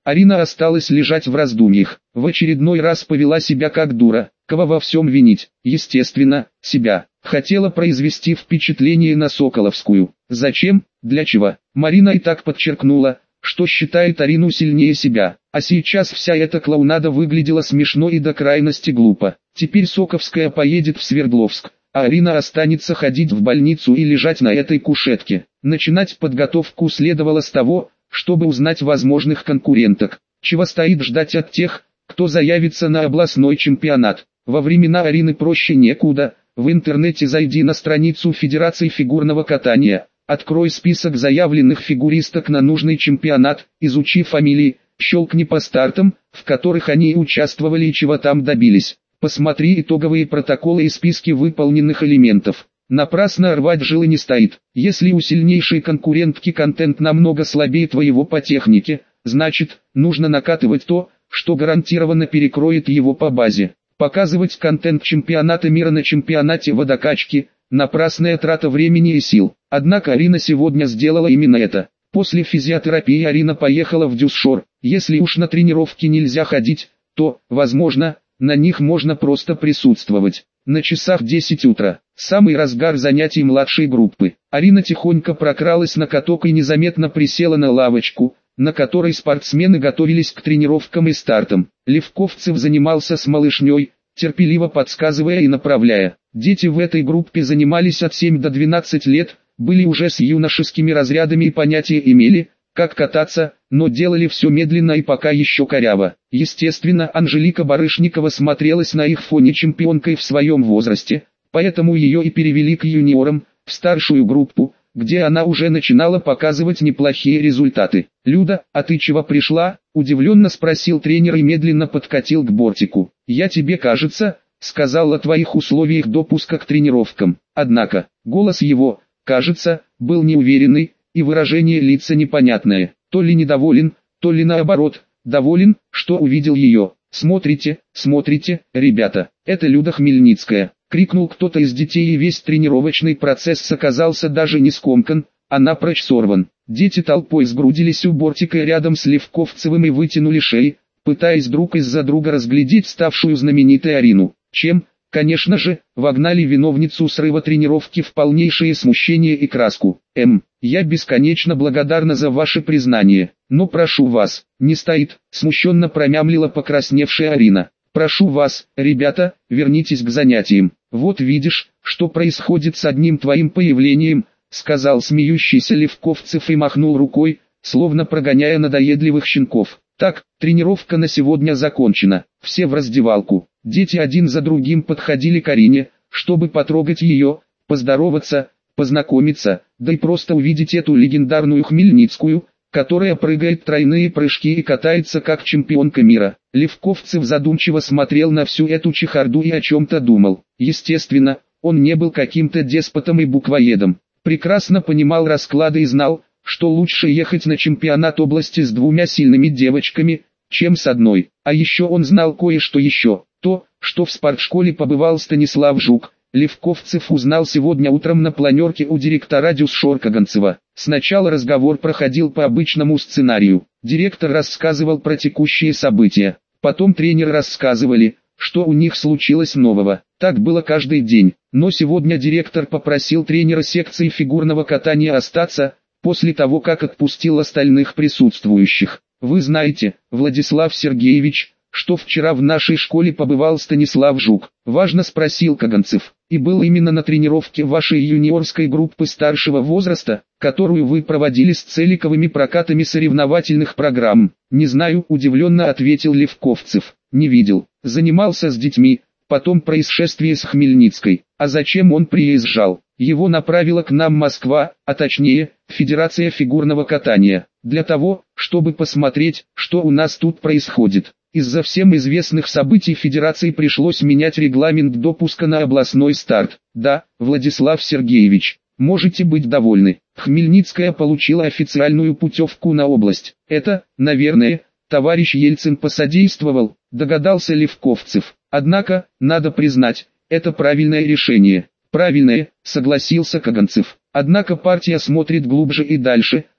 A: Арина осталась лежать в раздумьях. В очередной раз повела себя как дура. Кого во всем винить? Естественно, себя. Хотела произвести впечатление на Соколовскую. Зачем? Для чего? Марина и так подчеркнула, что считает Арину сильнее себя. А сейчас вся эта клоунада выглядела смешно и до крайности глупо. Теперь Соковская поедет в Свердловск, а Арина останется ходить в больницу и лежать на этой кушетке. Начинать подготовку следовало с того, чтобы узнать возможных конкуренток. Чего стоит ждать от тех, кто заявится на областной чемпионат? Во времена Арины проще некуда. В интернете зайди на страницу Федерации фигурного катания, открой список заявленных фигуристок на нужный чемпионат, изучи фамилии, щелкни по стартам, в которых они участвовали и чего там добились. Посмотри итоговые протоколы и списки выполненных элементов. Напрасно рвать жилы не стоит. Если у сильнейшей конкурентки контент намного слабее твоего по технике, значит, нужно накатывать то, что гарантированно перекроет его по базе. Показывать контент чемпионата мира на чемпионате водокачки – напрасная трата времени и сил. Однако Арина сегодня сделала именно это. После физиотерапии Арина поехала в Дюсшор. Если уж на тренировки нельзя ходить, то, возможно, на них можно просто присутствовать. На часах десять утра, самый разгар занятий младшей группы. Арина тихонько прокралась на каток и незаметно присела на лавочку, на которой спортсмены готовились к тренировкам и стартам. Левковцев занимался с малышней, терпеливо подсказывая и направляя. Дети в этой группе занимались от семи до двенадцати лет, были уже с юношескими разрядами и понятия имели, как кататься, но делали все медленно и пока еще коряво. Естественно, Анжелика Барышникова смотрелась на их фоне чемпионкой в своем возрасте, поэтому ее и перевели к юниорам, в старшую группу, где она уже начинала показывать неплохие результаты. «Люда, а ты чего пришла?» – удивленно спросил тренер и медленно подкатил к бортику. «Я тебе кажется, сказал о твоих условиях допуска к тренировкам». Однако, голос его, кажется, был неуверенный, и выражение лица непонятное. То ли недоволен, то ли наоборот, доволен, что увидел ее. «Смотрите, смотрите, ребята, это Люда Хмельницкая!» — крикнул кто-то из детей, и весь тренировочный процесс оказался даже не скомкан, а напрочь сорван. Дети толпой сгрудились у бортика рядом с Левковцевым и вытянули шеи, пытаясь друг из-за друга разглядеть ставшую знаменитой Арину. Чем, конечно же, вогнали виновницу срыва тренировки в полнейшее смущение и краску. «Эм, я бесконечно благодарна за ваше признание, но прошу вас, не стоит», — смущенно промямлила покрасневшая Арина. «Прошу вас, ребята, вернитесь к занятиям. Вот видишь, что происходит с одним твоим появлением», — сказал смеющийся Левковцев и махнул рукой, словно прогоняя надоедливых щенков. «Так, тренировка на сегодня закончена, все в раздевалку». Дети один за другим подходили к Арине, чтобы потрогать ее, поздороваться, познакомиться, да и просто увидеть эту легендарную Хмельницкую, которая прыгает тройные прыжки и катается как чемпионка мира. Левковцев задумчиво смотрел на всю эту чехарду и о чем-то думал. Естественно, он не был каким-то деспотом и буквоедом. Прекрасно понимал расклады и знал, что лучше ехать на чемпионат области с двумя сильными девочками, чем с одной. А еще он знал кое-что еще. То, что в спортшколе побывал Станислав Жук, Левковцев узнал сегодня утром на планерке у директора Дюсшор Каганцева. Сначала разговор проходил по обычному сценарию. Директор рассказывал про текущие события. Потом тренеры рассказывали, что у них случилось нового. Так было каждый день. Но сегодня директор попросил тренера секции фигурного катания остаться, после того как отпустил остальных присутствующих. «Вы знаете, Владислав Сергеевич, что вчера в нашей школе побывал Станислав Жук?» — важно спросил Каганцев. «И был именно на тренировке вашей юниорской группы старшего возраста, которую вы проводили с целиковыми прокатами соревновательных программ?» «Не знаю», — удивленно ответил Левковцев. «Не видел. Занимался с детьми, потом происшествие с Хмельницкой. А зачем он приезжал? Его направила к нам Москва, а точнее, Федерация фигурного катания, для того, чтобы посмотреть, что у нас тут происходит. Из-за всем известных событий Федерации пришлось менять регламент допуска на областной старт. Да, Владислав Сергеевич, можете быть довольны. Хмельницкая получила официальную путевку на область. Это, наверное, товарищ Ельцин посодействовал», — догадался Левковцев. «Однако, надо признать, это правильное решение». «Правильное», — согласился Каганцев. «Однако партия смотрит глубже и дальше,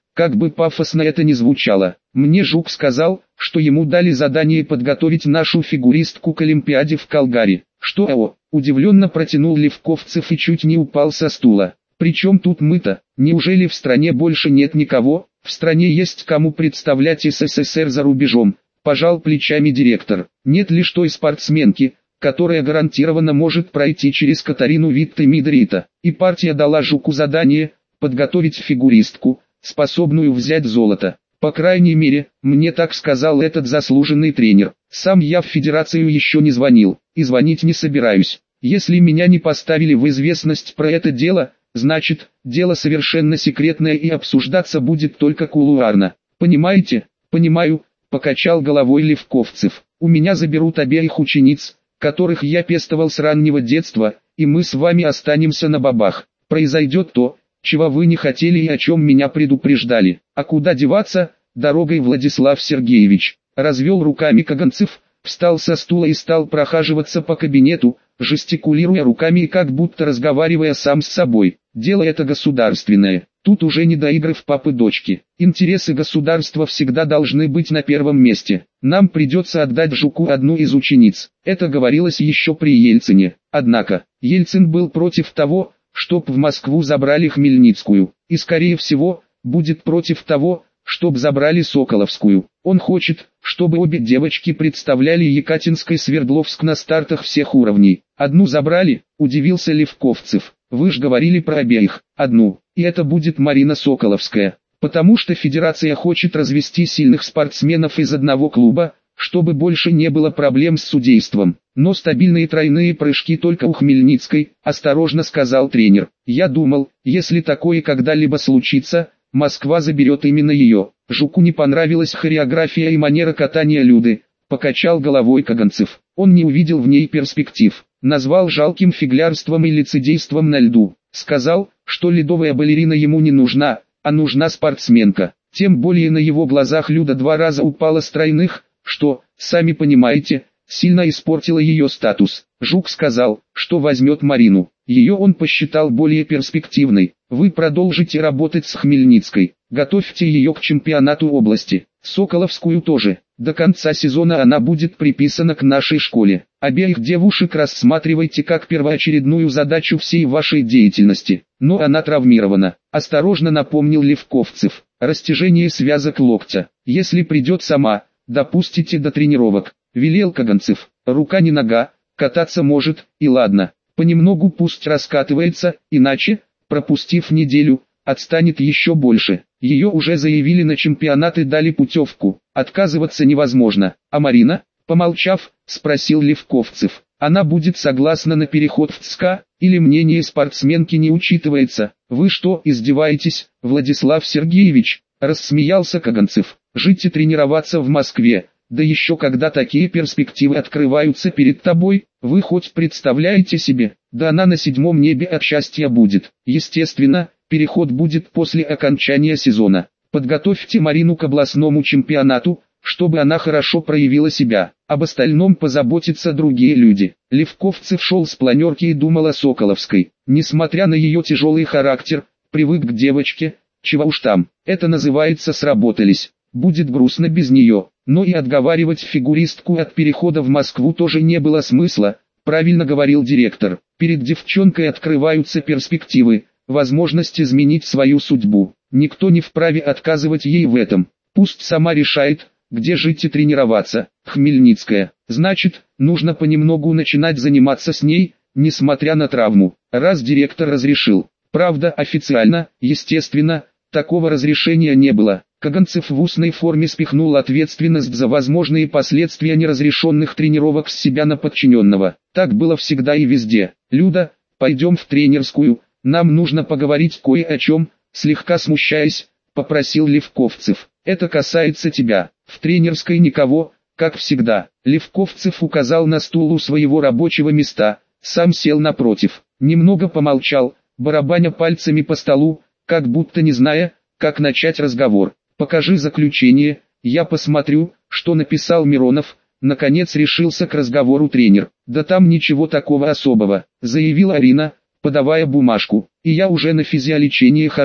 A: Как бы пафосно это ни звучало, мне Жук сказал, что ему дали задание подготовить нашу фигуристку к Олимпиаде в Калгари. Что о, удивленно протянул Левковцев и чуть не упал со стула. Причем тут мы-то, неужели в стране больше нет никого? В стране есть кому представлять СССР за рубежом, пожал плечами директор. Нет ли той спортсменки, которая гарантированно может пройти через Катарину Витте Мидерита. И партия дала Жуку задание, подготовить фигуристку, способную взять золото. По крайней мере, мне так сказал этот заслуженный тренер. Сам я в федерацию еще не звонил, и звонить не собираюсь. Если меня не поставили в известность про это дело, значит, дело совершенно секретное и обсуждаться будет только кулуарно. Понимаете? Понимаю, покачал головой Левковцев. У меня заберут обеих учениц, которых я пестовал с раннего детства, и мы с вами останемся на бабах. Произойдет то, чего вы не хотели и о чем меня предупреждали. А куда деваться, дорогой, Владислав Сергеевич? Развел руками Каганцев, встал со стула и стал прохаживаться по кабинету, жестикулируя руками и как будто разговаривая сам с собой. Дело это государственное, тут уже не до игр в папы-дочки. Интересы государства всегда должны быть на первом месте. Нам придется отдать Жуку одну из учениц. Это говорилось еще при Ельцине. Однако, Ельцин был против того, чтоб в Москву забрали Хмельницкую, и скорее всего, будет против того, чтоб забрали Соколовскую. Он хочет, чтобы обе девочки представляли Екатинск и Свердловск на стартах всех уровней. Одну забрали, удивился Левковцев. Вы ж говорили про обеих. Одну, и это будет Марина Соколовская. Потому что федерация хочет развести сильных спортсменов из одного клуба, чтобы больше не было проблем с судейством. Но стабильные тройные прыжки только у Хмельницкой, осторожно сказал тренер. Я думал, если такое когда-либо случится, Москва заберет именно ее. Жуку не понравилась хореография и манера катания Люды, покачал головой Каганцев. Он не увидел в ней перспектив, назвал жалким фиглярством и лицедейством на льду. Сказал, что ледовая балерина ему не нужна, а нужна спортсменка. Тем более на его глазах Люда два раза упала с тройных, что, сами понимаете, сильно испортило ее статус. Жук сказал, что возьмет Марину. Ее он посчитал более перспективной. Вы продолжите работать с Хмельницкой, готовьте ее к чемпионату области. Соколовскую тоже. До конца сезона она будет приписана к нашей школе. Обеих девушек рассматривайте как первоочередную задачу всей вашей деятельности. Но она травмирована. Осторожно напомнил Левковцев. Растяжение связок локтя. Если придет сама, допустите до тренировок. Велел Каганцев. Рука не нога, кататься может, и ладно. Понемногу пусть раскатывается, иначе, пропустив неделю, отстанет еще больше. Ее уже заявили на чемпионат и дали путевку. Отказываться невозможно. А Марина, помолчав, спросил Левковцев. Она будет согласна на переход в ЦСКА, или мнение спортсменки не учитывается? Вы что, издеваетесь, Владислав Сергеевич? Рассмеялся Каганцев. Жить и тренироваться в Москве. Да еще когда такие перспективы открываются перед тобой, вы хоть представляете себе, да она на седьмом небе от счастья будет. Естественно, переход будет после окончания сезона. Подготовьте Марину к областному чемпионату, чтобы она хорошо проявила себя. Об остальном позаботятся другие люди. Левковцев шел с планерки и думал о Соколовской. Несмотря на ее тяжелый характер, привык к девочке, чего уж там, это называется сработались. Будет грустно без нее, но и отговаривать фигуристку от перехода в Москву тоже не было смысла, правильно говорил директор. Перед девчонкой открываются перспективы, возможность изменить свою судьбу. Никто не вправе отказывать ей в этом. Пусть сама решает, где жить и тренироваться. Хмельницкая. Значит, нужно понемногу начинать заниматься с ней, несмотря на травму. Раз директор разрешил. Правда, официально, естественно, такого разрешения не было. Каганцев в устной форме спихнул ответственность за возможные последствия неразрешенных тренировок с себя на подчиненного. Так было всегда и везде. «Люда, пойдем в тренерскую, нам нужно поговорить кое о чем», слегка смущаясь, попросил Левковцев. «Это касается тебя. В тренерской никого, как всегда». Левковцев указал на стул у своего рабочего места, сам сел напротив. Немного помолчал, барабаня пальцами по столу, как будто не зная, как начать разговор. «Покажи заключение, я посмотрю, что написал Миронов», наконец решился к разговору тренер. «Да там ничего такого особого», заявила Арина, подавая бумажку. «И я уже на физиолечение хожу.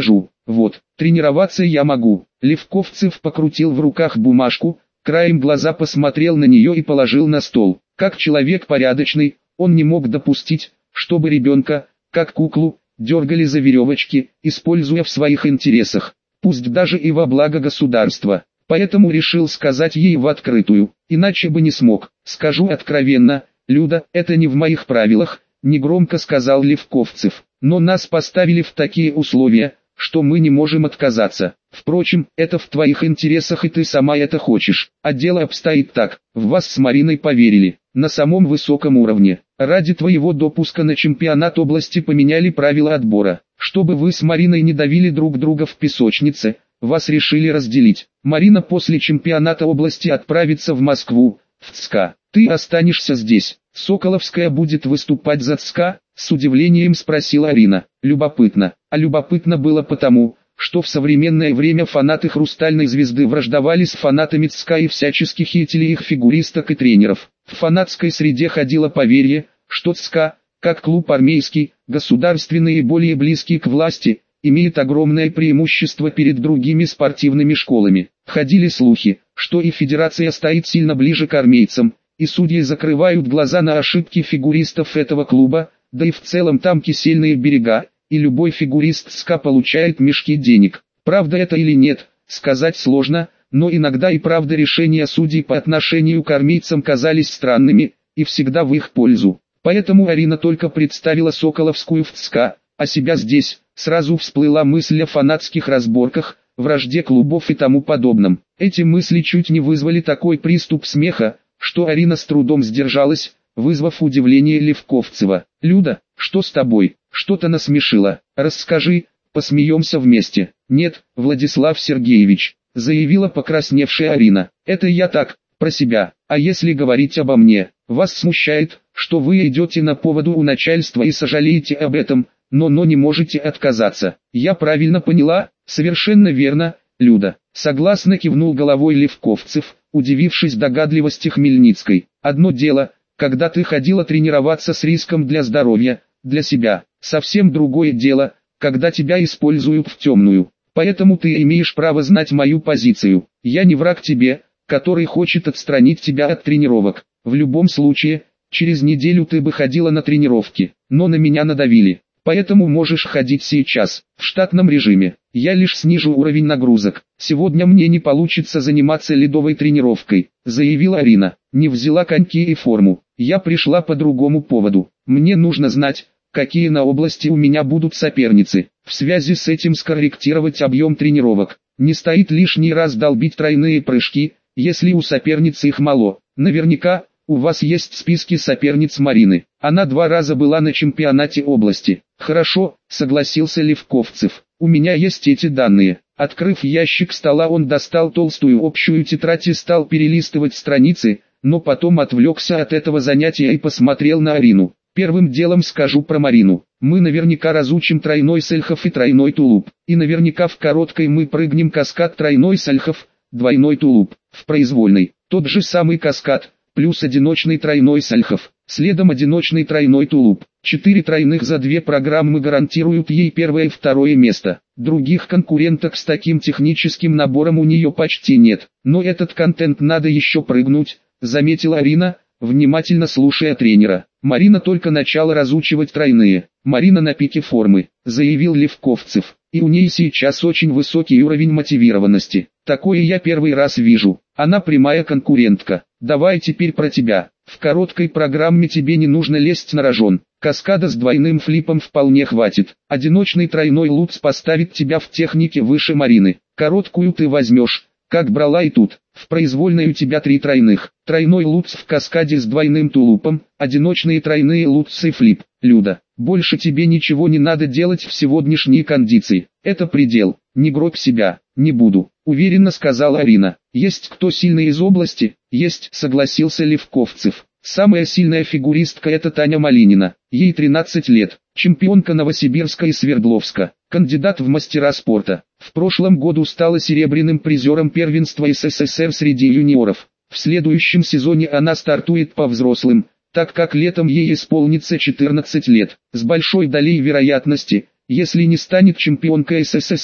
A: Вот, тренироваться я могу. Левковцев покрутил в руках бумажку, краем глаза посмотрел на нее и положил на стол. Как человек порядочный, он не мог допустить, чтобы ребенка, как куклу, дергали за веревочки, используя в своих интересах, пусть даже и во благо государства. Поэтому решил сказать ей в открытую, иначе бы не смог. Скажу откровенно, Люда, это не в моих правилах, негромко сказал Левковцев, но нас поставили в такие условия, что мы не можем отказаться. Впрочем, это в твоих интересах и ты сама это хочешь. А дело обстоит так, в вас с Мариной поверили, на самом высоком уровне. Ради твоего допуска на чемпионат области поменяли правила отбора. Чтобы вы с Мариной не давили друг друга в песочнице, вас решили разделить. Марина после чемпионата области отправится в Москву, в ЦСКА. Ты останешься здесь. Соколовская будет выступать за ЦСКА? С удивлением спросила Арина. Любопытно. А любопытно было потому, что в современное время фанаты «Хрустальной звезды» враждовали с фанатами ЦСКА и всячески хейтили их фигуристок и тренеров. В фанатской среде ходило поверье, что ЦСКА, как клуб армейский, государственный и более близкий к власти, имеет огромное преимущество перед другими спортивными школами. Ходили слухи, что и федерация стоит сильно ближе к армейцам, и судьи закрывают глаза на ошибки фигуристов этого клуба, да и в целом там кисельные берега, и любой фигурист ЦСКА получает мешки денег. Правда это или нет, сказать сложно, но иногда и правда решения судей по отношению к армейцам казались странными, и всегда в их пользу. Поэтому Арина только представила Соколовскую в ЦСКА, а себя здесь, сразу всплыла мысль о фанатских разборках, вражде клубов и тому подобном. Эти мысли чуть не вызвали такой приступ смеха, что Арина с трудом сдержалась, вызвав удивление Левковцева. «Люда, что с тобой? Что-то насмешило. Расскажи, посмеемся вместе». «Нет, Владислав Сергеевич», заявила покрасневшая Арина. «Это я так, про себя. А если говорить обо мне, вас смущает, что вы идете на поводу у начальства и сожалеете об этом, но но не можете отказаться. Я правильно поняла?» «Совершенно верно, Люда», согласно кивнул головой Левковцев, удивившись догадливости Хмельницкой. «Одно дело, когда ты ходила тренироваться с риском для здоровья, для себя. Совсем другое дело, когда тебя используют в темную. Поэтому ты имеешь право знать мою позицию. Я не враг тебе, который хочет отстранить тебя от тренировок. В любом случае, через неделю ты бы ходила на тренировки, но на меня надавили. Поэтому можешь ходить сейчас, в штатном режиме. Я лишь снижу уровень нагрузок. Сегодня мне не получится заниматься ледовой тренировкой», заявила Арина. «Не взяла коньки и форму. Я пришла по другому поводу. Мне нужно знать, какие на области у меня будут соперницы. В связи с этим скорректировать объем тренировок. Не стоит лишний раз долбить тройные прыжки, если у соперницы их мало. Наверняка, у вас есть списки соперниц Марины. Она два раза была на чемпионате области». «Хорошо», согласился Левковцев. «У меня есть эти данные». Открыв ящик стола, он достал толстую общую тетрадь и стал перелистывать страницы, но потом отвлекся от этого занятия и посмотрел на Арину. «Первым делом скажу про Марину. Мы наверняка разучим тройной сальхов и тройной тулуп. И наверняка в короткой мы прыгнем каскад тройной сальхов, двойной тулуп. В произвольной тот же самый каскад, плюс одиночный тройной сальхов, следом одиночный тройной тулуп. Четыре тройных за две программы гарантируют ей первое и второе место. Других конкуренток с таким техническим набором у нее почти нет. Но этот контент надо еще прыгнуть», заметила Арина, внимательно слушая тренера. «Марина только начала разучивать тройные. Марина на пике формы», заявил Левковцев. «И у ней сейчас очень высокий уровень мотивированности. Такое я первый раз вижу. Она прямая конкурентка. Давай теперь про тебя. В короткой программе тебе не нужно лезть на рожон. Каскада с двойным флипом вполне хватит. Одиночный тройной лутс поставит тебя в технике выше Марины. Короткую ты возьмешь, как брала и тут. В произвольной у тебя три тройных. Тройной лутс в каскаде с двойным тулупом, одиночные тройные лутсы и флип. Люда, больше тебе ничего не надо делать в сегодняшней кондиции. Это предел. Не гробь себя». «Не буду», уверенно сказала Арина. «Есть кто сильный из области?» «Есть», согласился Левковцев. «Самая сильная фигуристка — это Таня Малинина. Ей тринадцать лет, чемпионка Новосибирска и Свердловска, кандидат в мастера спорта. В прошлом году стала серебряным призером первенства СССР среди юниоров. В следующем сезоне она стартует по взрослым, так как летом ей исполнится четырнадцать лет. С большой долей вероятности, если не станет чемпионкой СССР,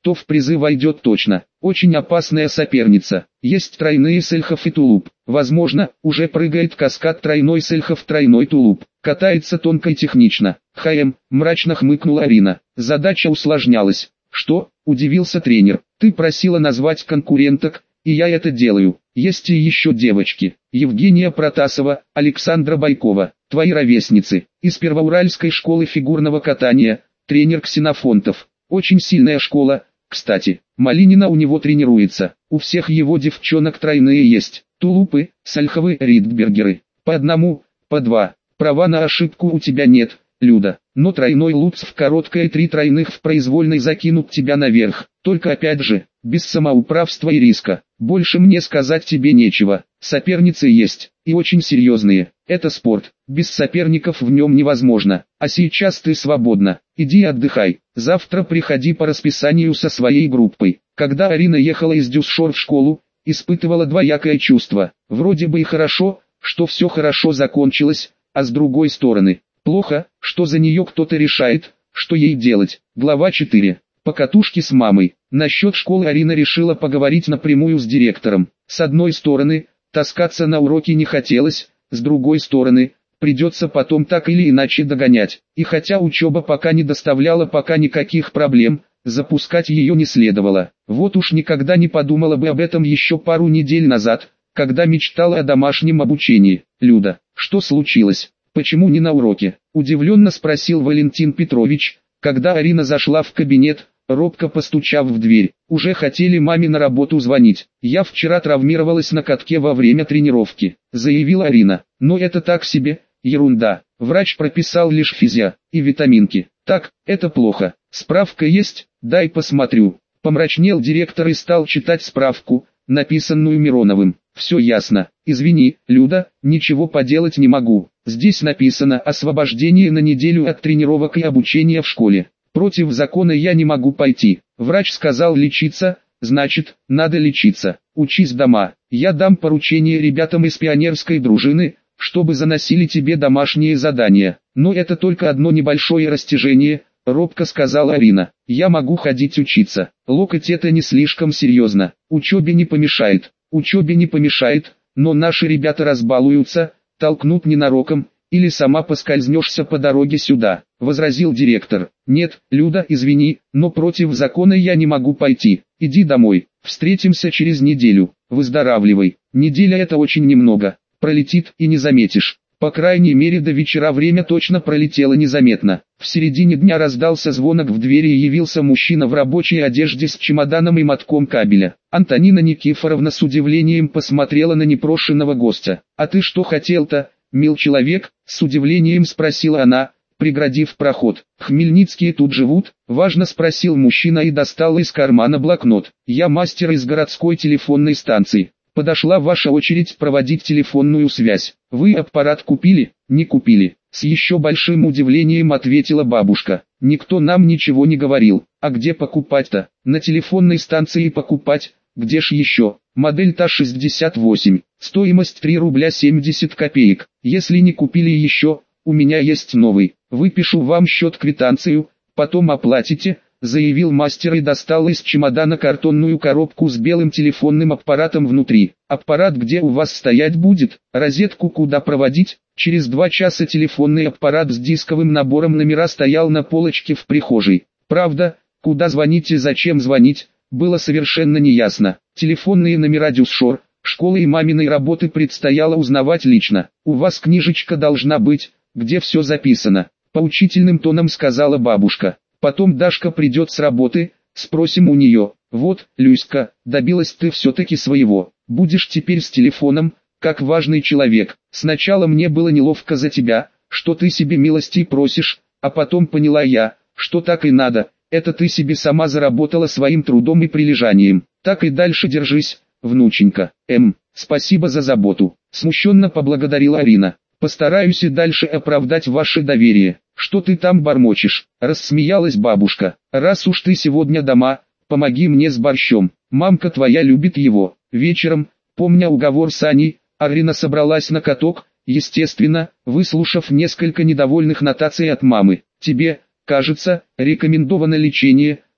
A: то в призы войдет точно. Очень опасная соперница. Есть тройные сельхов и тулуп. Возможно, уже прыгает каскад тройной сельхов тройной тулуп. Катается тонко и технично. Хм, мрачно хмыкнула Арина. Задача усложнялась. Что? Удивился тренер. Ты просила назвать конкуренток, и я это делаю. Есть и еще девочки. Евгения Протасова, Александра Байкова. Твои ровесницы. Из Первоуральской школы фигурного катания. Тренер Ксенофонтов. Очень сильная школа. Кстати, Малинина у него тренируется. У всех его девчонок тройные есть. Тулупы, сальховы, ридбергеры. По одному, по два. Права на ошибку у тебя нет, Люда. Но тройной луц в короткое три тройных в произвольной закинут тебя наверх. Только опять же, без самоуправства и риска. Больше мне сказать тебе нечего. Соперницы есть, и очень серьезные. Это спорт, без соперников в нем невозможно. А сейчас ты свободна. Иди отдыхай. Завтра приходи по расписанию со своей группой. Когда Арина ехала из Дюсшор в школу, испытывала двоякое чувство. Вроде бы и хорошо, что все хорошо закончилось, а с другой стороны, плохо, что за нее кто-то решает, что ей делать. Глава четыре. Покатушки с мамой. Насчет школы Арина решила поговорить напрямую с директором. С одной стороны, таскаться на уроки не хотелось, с другой стороны, придется потом так или иначе догонять. И хотя учеба пока не доставляла пока никаких проблем, запускать ее не следовало. Вот уж никогда не подумала бы об этом еще пару недель назад, когда мечтала о домашнем обучении. Люда, что случилось? Почему не на уроке? Удивленно спросил Валентин Петрович, когда Арина зашла в кабинет, робко постучав в дверь. Уже хотели маме на работу звонить. Я вчера травмировалась на катке во время тренировки, заявила Арина. Но это так себе, ерунда. Врач прописал лишь физио и витаминки. Так, это плохо. Справка есть? Дай посмотрю. Помрачнел директор и стал читать справку, написанную Мироновым. Все ясно. Извини, Люда, ничего поделать не могу. Здесь написано освобождение на неделю от тренировок и обучения в школе. Против закона я не могу пойти. Врач сказал лечиться, значит, надо лечиться. Учись дома. Я дам поручение ребятам из пионерской дружины, чтобы заносили тебе домашние задания. Но это только одно небольшое растяжение, робко сказала Арина. Я могу ходить учиться. Локоть это не слишком серьезно. Учебе не помешает. Учебе не помешает, но наши ребята разбалуются, толкнут ненароком, или сама поскользнешься по дороге сюда, возразил директор. Нет, Люда, извини, но против закона я не могу пойти. Иди домой, встретимся через неделю, выздоравливай. Неделя это очень немного, пролетит и не заметишь. По крайней мере до вечера время точно пролетело незаметно. В середине дня раздался звонок в двери и явился мужчина в рабочей одежде с чемоданом и мотком кабеля. Антонина Никифоровна с удивлением посмотрела на непрошенного гостя. «А ты что хотел-то, мил человек?» — с удивлением спросила она, преградив проход. «Хмельницкие тут живут?» — важно спросил мужчина и достал из кармана блокнот. «Я мастер из городской телефонной станции. Подошла ваша очередь проводить телефонную связь. Вы аппарат купили?» «Не купили», — с еще большим удивлением ответила бабушка. «Никто нам ничего не говорил. А где покупать-то?» «На телефонной станции покупать, где ж еще?» «Модель Та шестьдесят восемь, стоимость три рубля семьдесят копеек. Если не купили еще, у меня есть новый. Выпишу вам счет-квитанцию, потом оплатите», — заявил мастер и достал из чемодана картонную коробку с белым телефонным аппаратом внутри. «Аппарат где у вас стоять будет? Розетку куда проводить?» Через два часа телефонный аппарат с дисковым набором номера стоял на полочке в прихожей. Правда, куда звонить и зачем звонить, было совершенно неясно. Телефонные номера Дюсшор, школы и маминой работы предстояло узнавать лично. «У вас книжечка должна быть, где все записано», — поучительным тоном сказала бабушка. «Потом Дашка придет с работы, спросим у нее. Вот, Люська, добилась ты все-таки своего. Будешь теперь с телефоном, как важный человек. Сначала мне было неловко за тебя, что ты себе милости просишь, а потом поняла я, что так и надо. Это ты себе сама заработала своим трудом и прилежанием. Так и дальше держись, внученька. Эм, спасибо за заботу», — смущенно поблагодарила Арина. «Постараюсь и дальше оправдать ваше доверие». «Что ты там бормочешь?» — рассмеялась бабушка. «Раз уж ты сегодня дома, помоги мне с борщом. Мамка твоя любит его». Вечером, помня уговор с Аней, Арина собралась на каток, естественно, выслушав несколько недовольных нотаций от мамы. «Тебе, кажется, рекомендовано лечение», —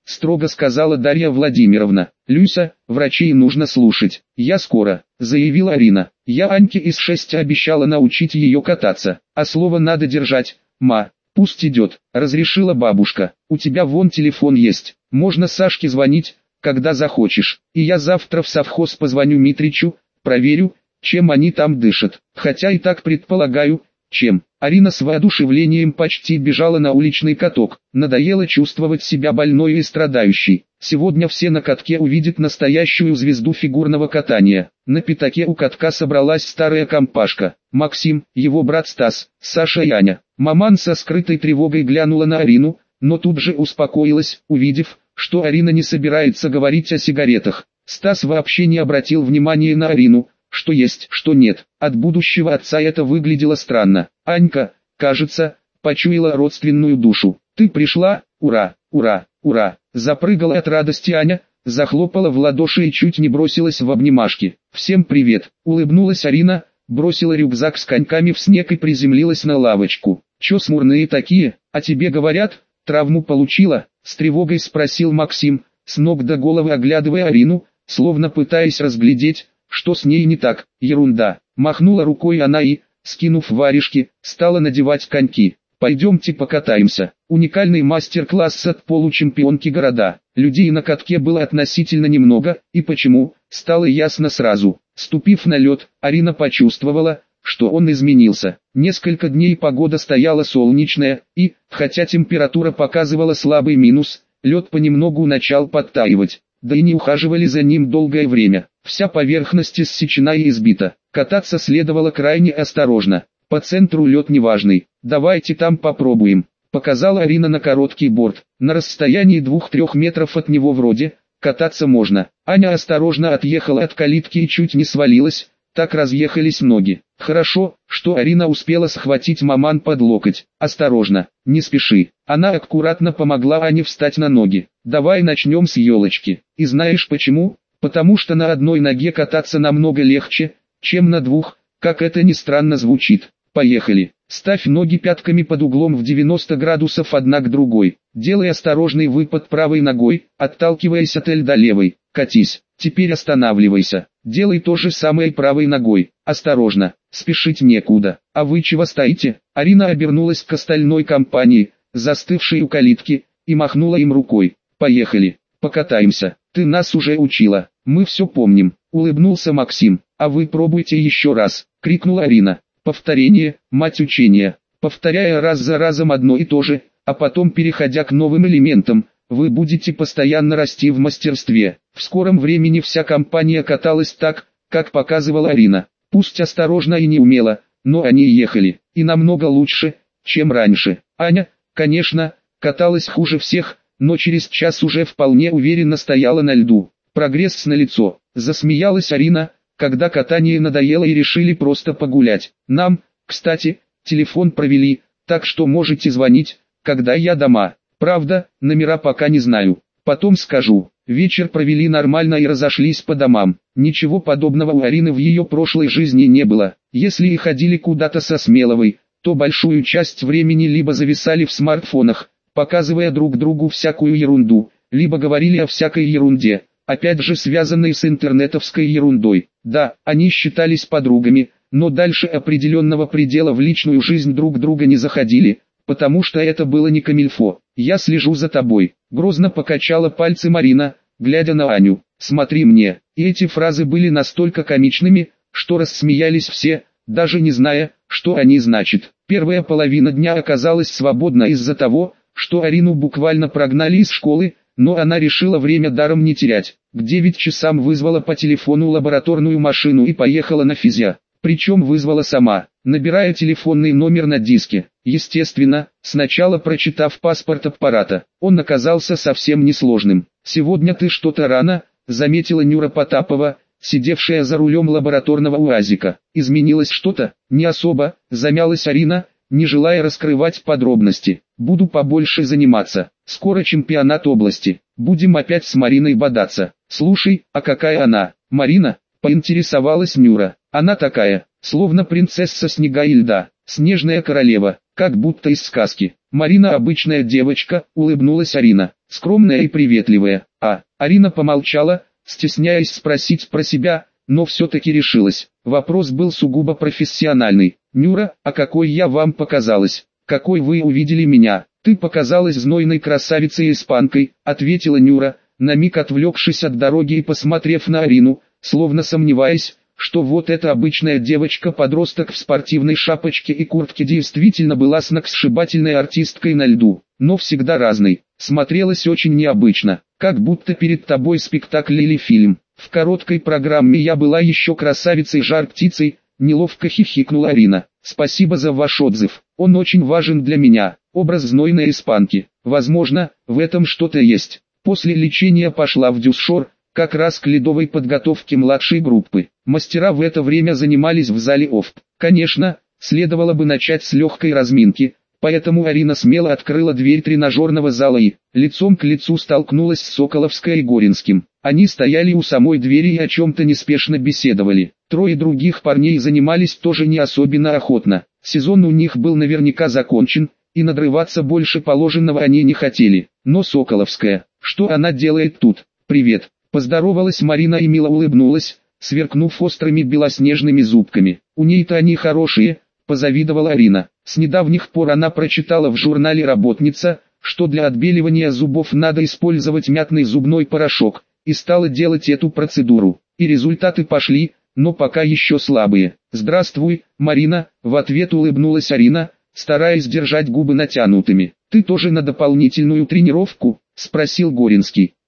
A: строго сказала Дарья Владимировна. «Люся, врачей нужно слушать. Я скоро», — заявила Арина. «Я Аньке из шести обещала научить ее кататься, а слово надо держать, ма». «Пусть идет», — разрешила бабушка. «У тебя вон телефон есть, можно Сашке звонить, когда захочешь. И я завтра в совхоз позвоню Митричу, проверю, чем они там дышат. Хотя и так предполагаю, чем». Арина с воодушевлением почти бежала на уличный каток. Надоело чувствовать себя больной и страдающей. Сегодня все на катке увидят настоящую звезду фигурного катания. На пятаке у катка собралась старая компашка. Максим, его брат Стас, Саша и Аня. Маман со скрытой тревогой глянула на Арину, но тут же успокоилась, увидев, что Арина не собирается говорить о сигаретах. Стас вообще не обратил внимания на Арину, что есть, что нет. От будущего отца это выглядело странно. «Анька, кажется, почуяла родственную душу. Ты пришла, ура, ура, ура!» Запрыгала от радости Аня, захлопала в ладоши и чуть не бросилась в обнимашки. «Всем привет!» — улыбнулась Арина, бросила рюкзак с коньками в снег и приземлилась на лавочку. «Чё смурные такие, а тебе говорят, травму получила?» — с тревогой спросил Максим, с ног до головы оглядывая Арину, словно пытаясь разглядеть, что с ней не так. «Ерунда», — махнула рукой она и, скинув варежки, стала надевать коньки. «Пойдемте покатаемся». Уникальный мастер-класс от получемпионки города. Людей на катке было относительно немного, и почему, стало ясно сразу. Ступив на лед, Арина почувствовала, что он изменился. Несколько дней погода стояла солнечная, и, хотя температура показывала слабый минус, лед понемногу начал подтаивать. Да и не ухаживали за ним долгое время. Вся поверхность иссечена и избита. Кататься следовало крайне осторожно. По центру лед неважный. «Давайте там попробуем», — показала Арина на короткий борт. На расстоянии двух-трех метров от него вроде кататься можно. Аня осторожно отъехала от калитки и чуть не свалилась, так разъехались ноги. Хорошо, что Арина успела схватить маман под локоть. «Осторожно, не спеши». Она аккуратно помогла Ане встать на ноги. «Давай начнем с елочки. И знаешь почему? Потому что на одной ноге кататься намного легче, чем на двух, как это ни странно звучит. Поехали. Ставь ноги пятками под углом в девяносто градусов одна к другой. Делай осторожный выпад правой ногой, отталкиваясь от льда левой. Катись. Теперь останавливайся. Делай то же самое правой ногой. Осторожно. Спешить некуда. А вы чего стоите?» Арина обернулась к остальной компании, застывшей у калитки, и махнула им рукой. «Поехали. Покатаемся. Ты нас уже учила. Мы все помним», — улыбнулся Максим. «А вы пробуйте еще раз», — крикнула Арина. Повторение, мать учения. Повторяя раз за разом одно и то же, а потом переходя к новым элементам, вы будете постоянно расти в мастерстве. В скором времени вся компания каталась так, как показывала Арина. Пусть осторожно и неумело, но они ехали, и намного лучше, чем раньше. Аня, конечно, каталась хуже всех, но через час уже вполне уверенно стояла на льду. Прогресс налицо. Засмеялась Арина, когда катание надоело и решили просто погулять. Нам, кстати, телефон провели, так что можете звонить, когда я дома. Правда, номера пока не знаю. Потом скажу. Вечер провели нормально и разошлись по домам. Ничего подобного у Арины в ее прошлой жизни не было. Если и ходили куда-то со Смеловой, то большую часть времени либо зависали в смартфонах, показывая друг другу всякую ерунду, либо говорили о всякой ерунде, опять же связанной с интернетовской ерундой. Да, они считались подругами, но дальше определенного предела в личную жизнь друг друга не заходили, потому что это было не камильфо. «Я слежу за тобой», — грозно покачала пальцы Марина, глядя на Аню. «Смотри мне». И эти фразы были настолько комичными, что рассмеялись все, даже не зная, что они значат. Первая половина дня оказалась свободна из-за того, что Арину буквально прогнали из школы, но она решила время даром не терять. К девяти часам вызвала по телефону лабораторную машину и поехала на физио. Причем вызвала сама, набирая телефонный номер на диске. Естественно, сначала прочитав паспорт аппарата, он оказался совсем несложным. «Сегодня ты что-то рано», — заметила Нюра Потапова, сидевшая за рулем лабораторного УАЗика. «Изменилось что-то?» «Не особо», — замялась Арина, не желая раскрывать подробности. «Буду побольше заниматься. Скоро чемпионат области. Будем опять с Мариной бодаться». «Слушай, а какая она?» «Марина?» — поинтересовалась Нюра. «Она такая, словно принцесса снега и льда, снежная королева, как будто из сказки». «Марина обычная девочка», — улыбнулась Арина. скромная и приветливая. А, Арина помолчала, стесняясь спросить про себя, но все-таки решилась. Вопрос был сугубо профессиональный. «Нюра, а какой я вам показалась? Какой вы увидели меня?» «Ты показалась знойной красавицей-испанкой», — ответила Нюра, на миг отвлекшись от дороги и посмотрев на Арину, словно сомневаясь, что вот эта обычная девочка-подросток в спортивной шапочке и куртке действительно была сногсшибательной артисткой на льду, но всегда разной. Смотрелась очень необычно, как будто перед тобой спектакль или фильм. В короткой программе я была еще красавицей жар-птицей, неловко хихикнула Арина. Спасибо за ваш отзыв, он очень важен для меня. Образ знойной испанки, возможно, в этом что-то есть. После лечения пошла в дюсшор, как раз к ледовой подготовке младшей группы. Мастера в это время занимались в зале ОФП. Конечно, следовало бы начать с легкой разминки, поэтому Арина смело открыла дверь тренажерного зала и, лицом к лицу столкнулась с Соколовской и Горинским. Они стояли у самой двери и о чем-то неспешно беседовали. Трое других парней занимались тоже не особенно охотно. Сезон у них был наверняка закончен, и надрываться больше положенного они не хотели. Но Соколовская, что она делает тут? «Привет», — поздоровалась Марина и мило улыбнулась, сверкнув острыми белоснежными зубками. «У ней-то они хорошие», — позавидовала Арина. С недавних пор она прочитала в журнале «Работница», что для отбеливания зубов надо использовать мятный зубной порошок, и стала делать эту процедуру. И результаты пошли, но пока еще слабые. «Здравствуй, Марина», — в ответ улыбнулась Арина, стараясь держать губы натянутыми. «Ты тоже на дополнительную тренировку?» — спросил Горинский.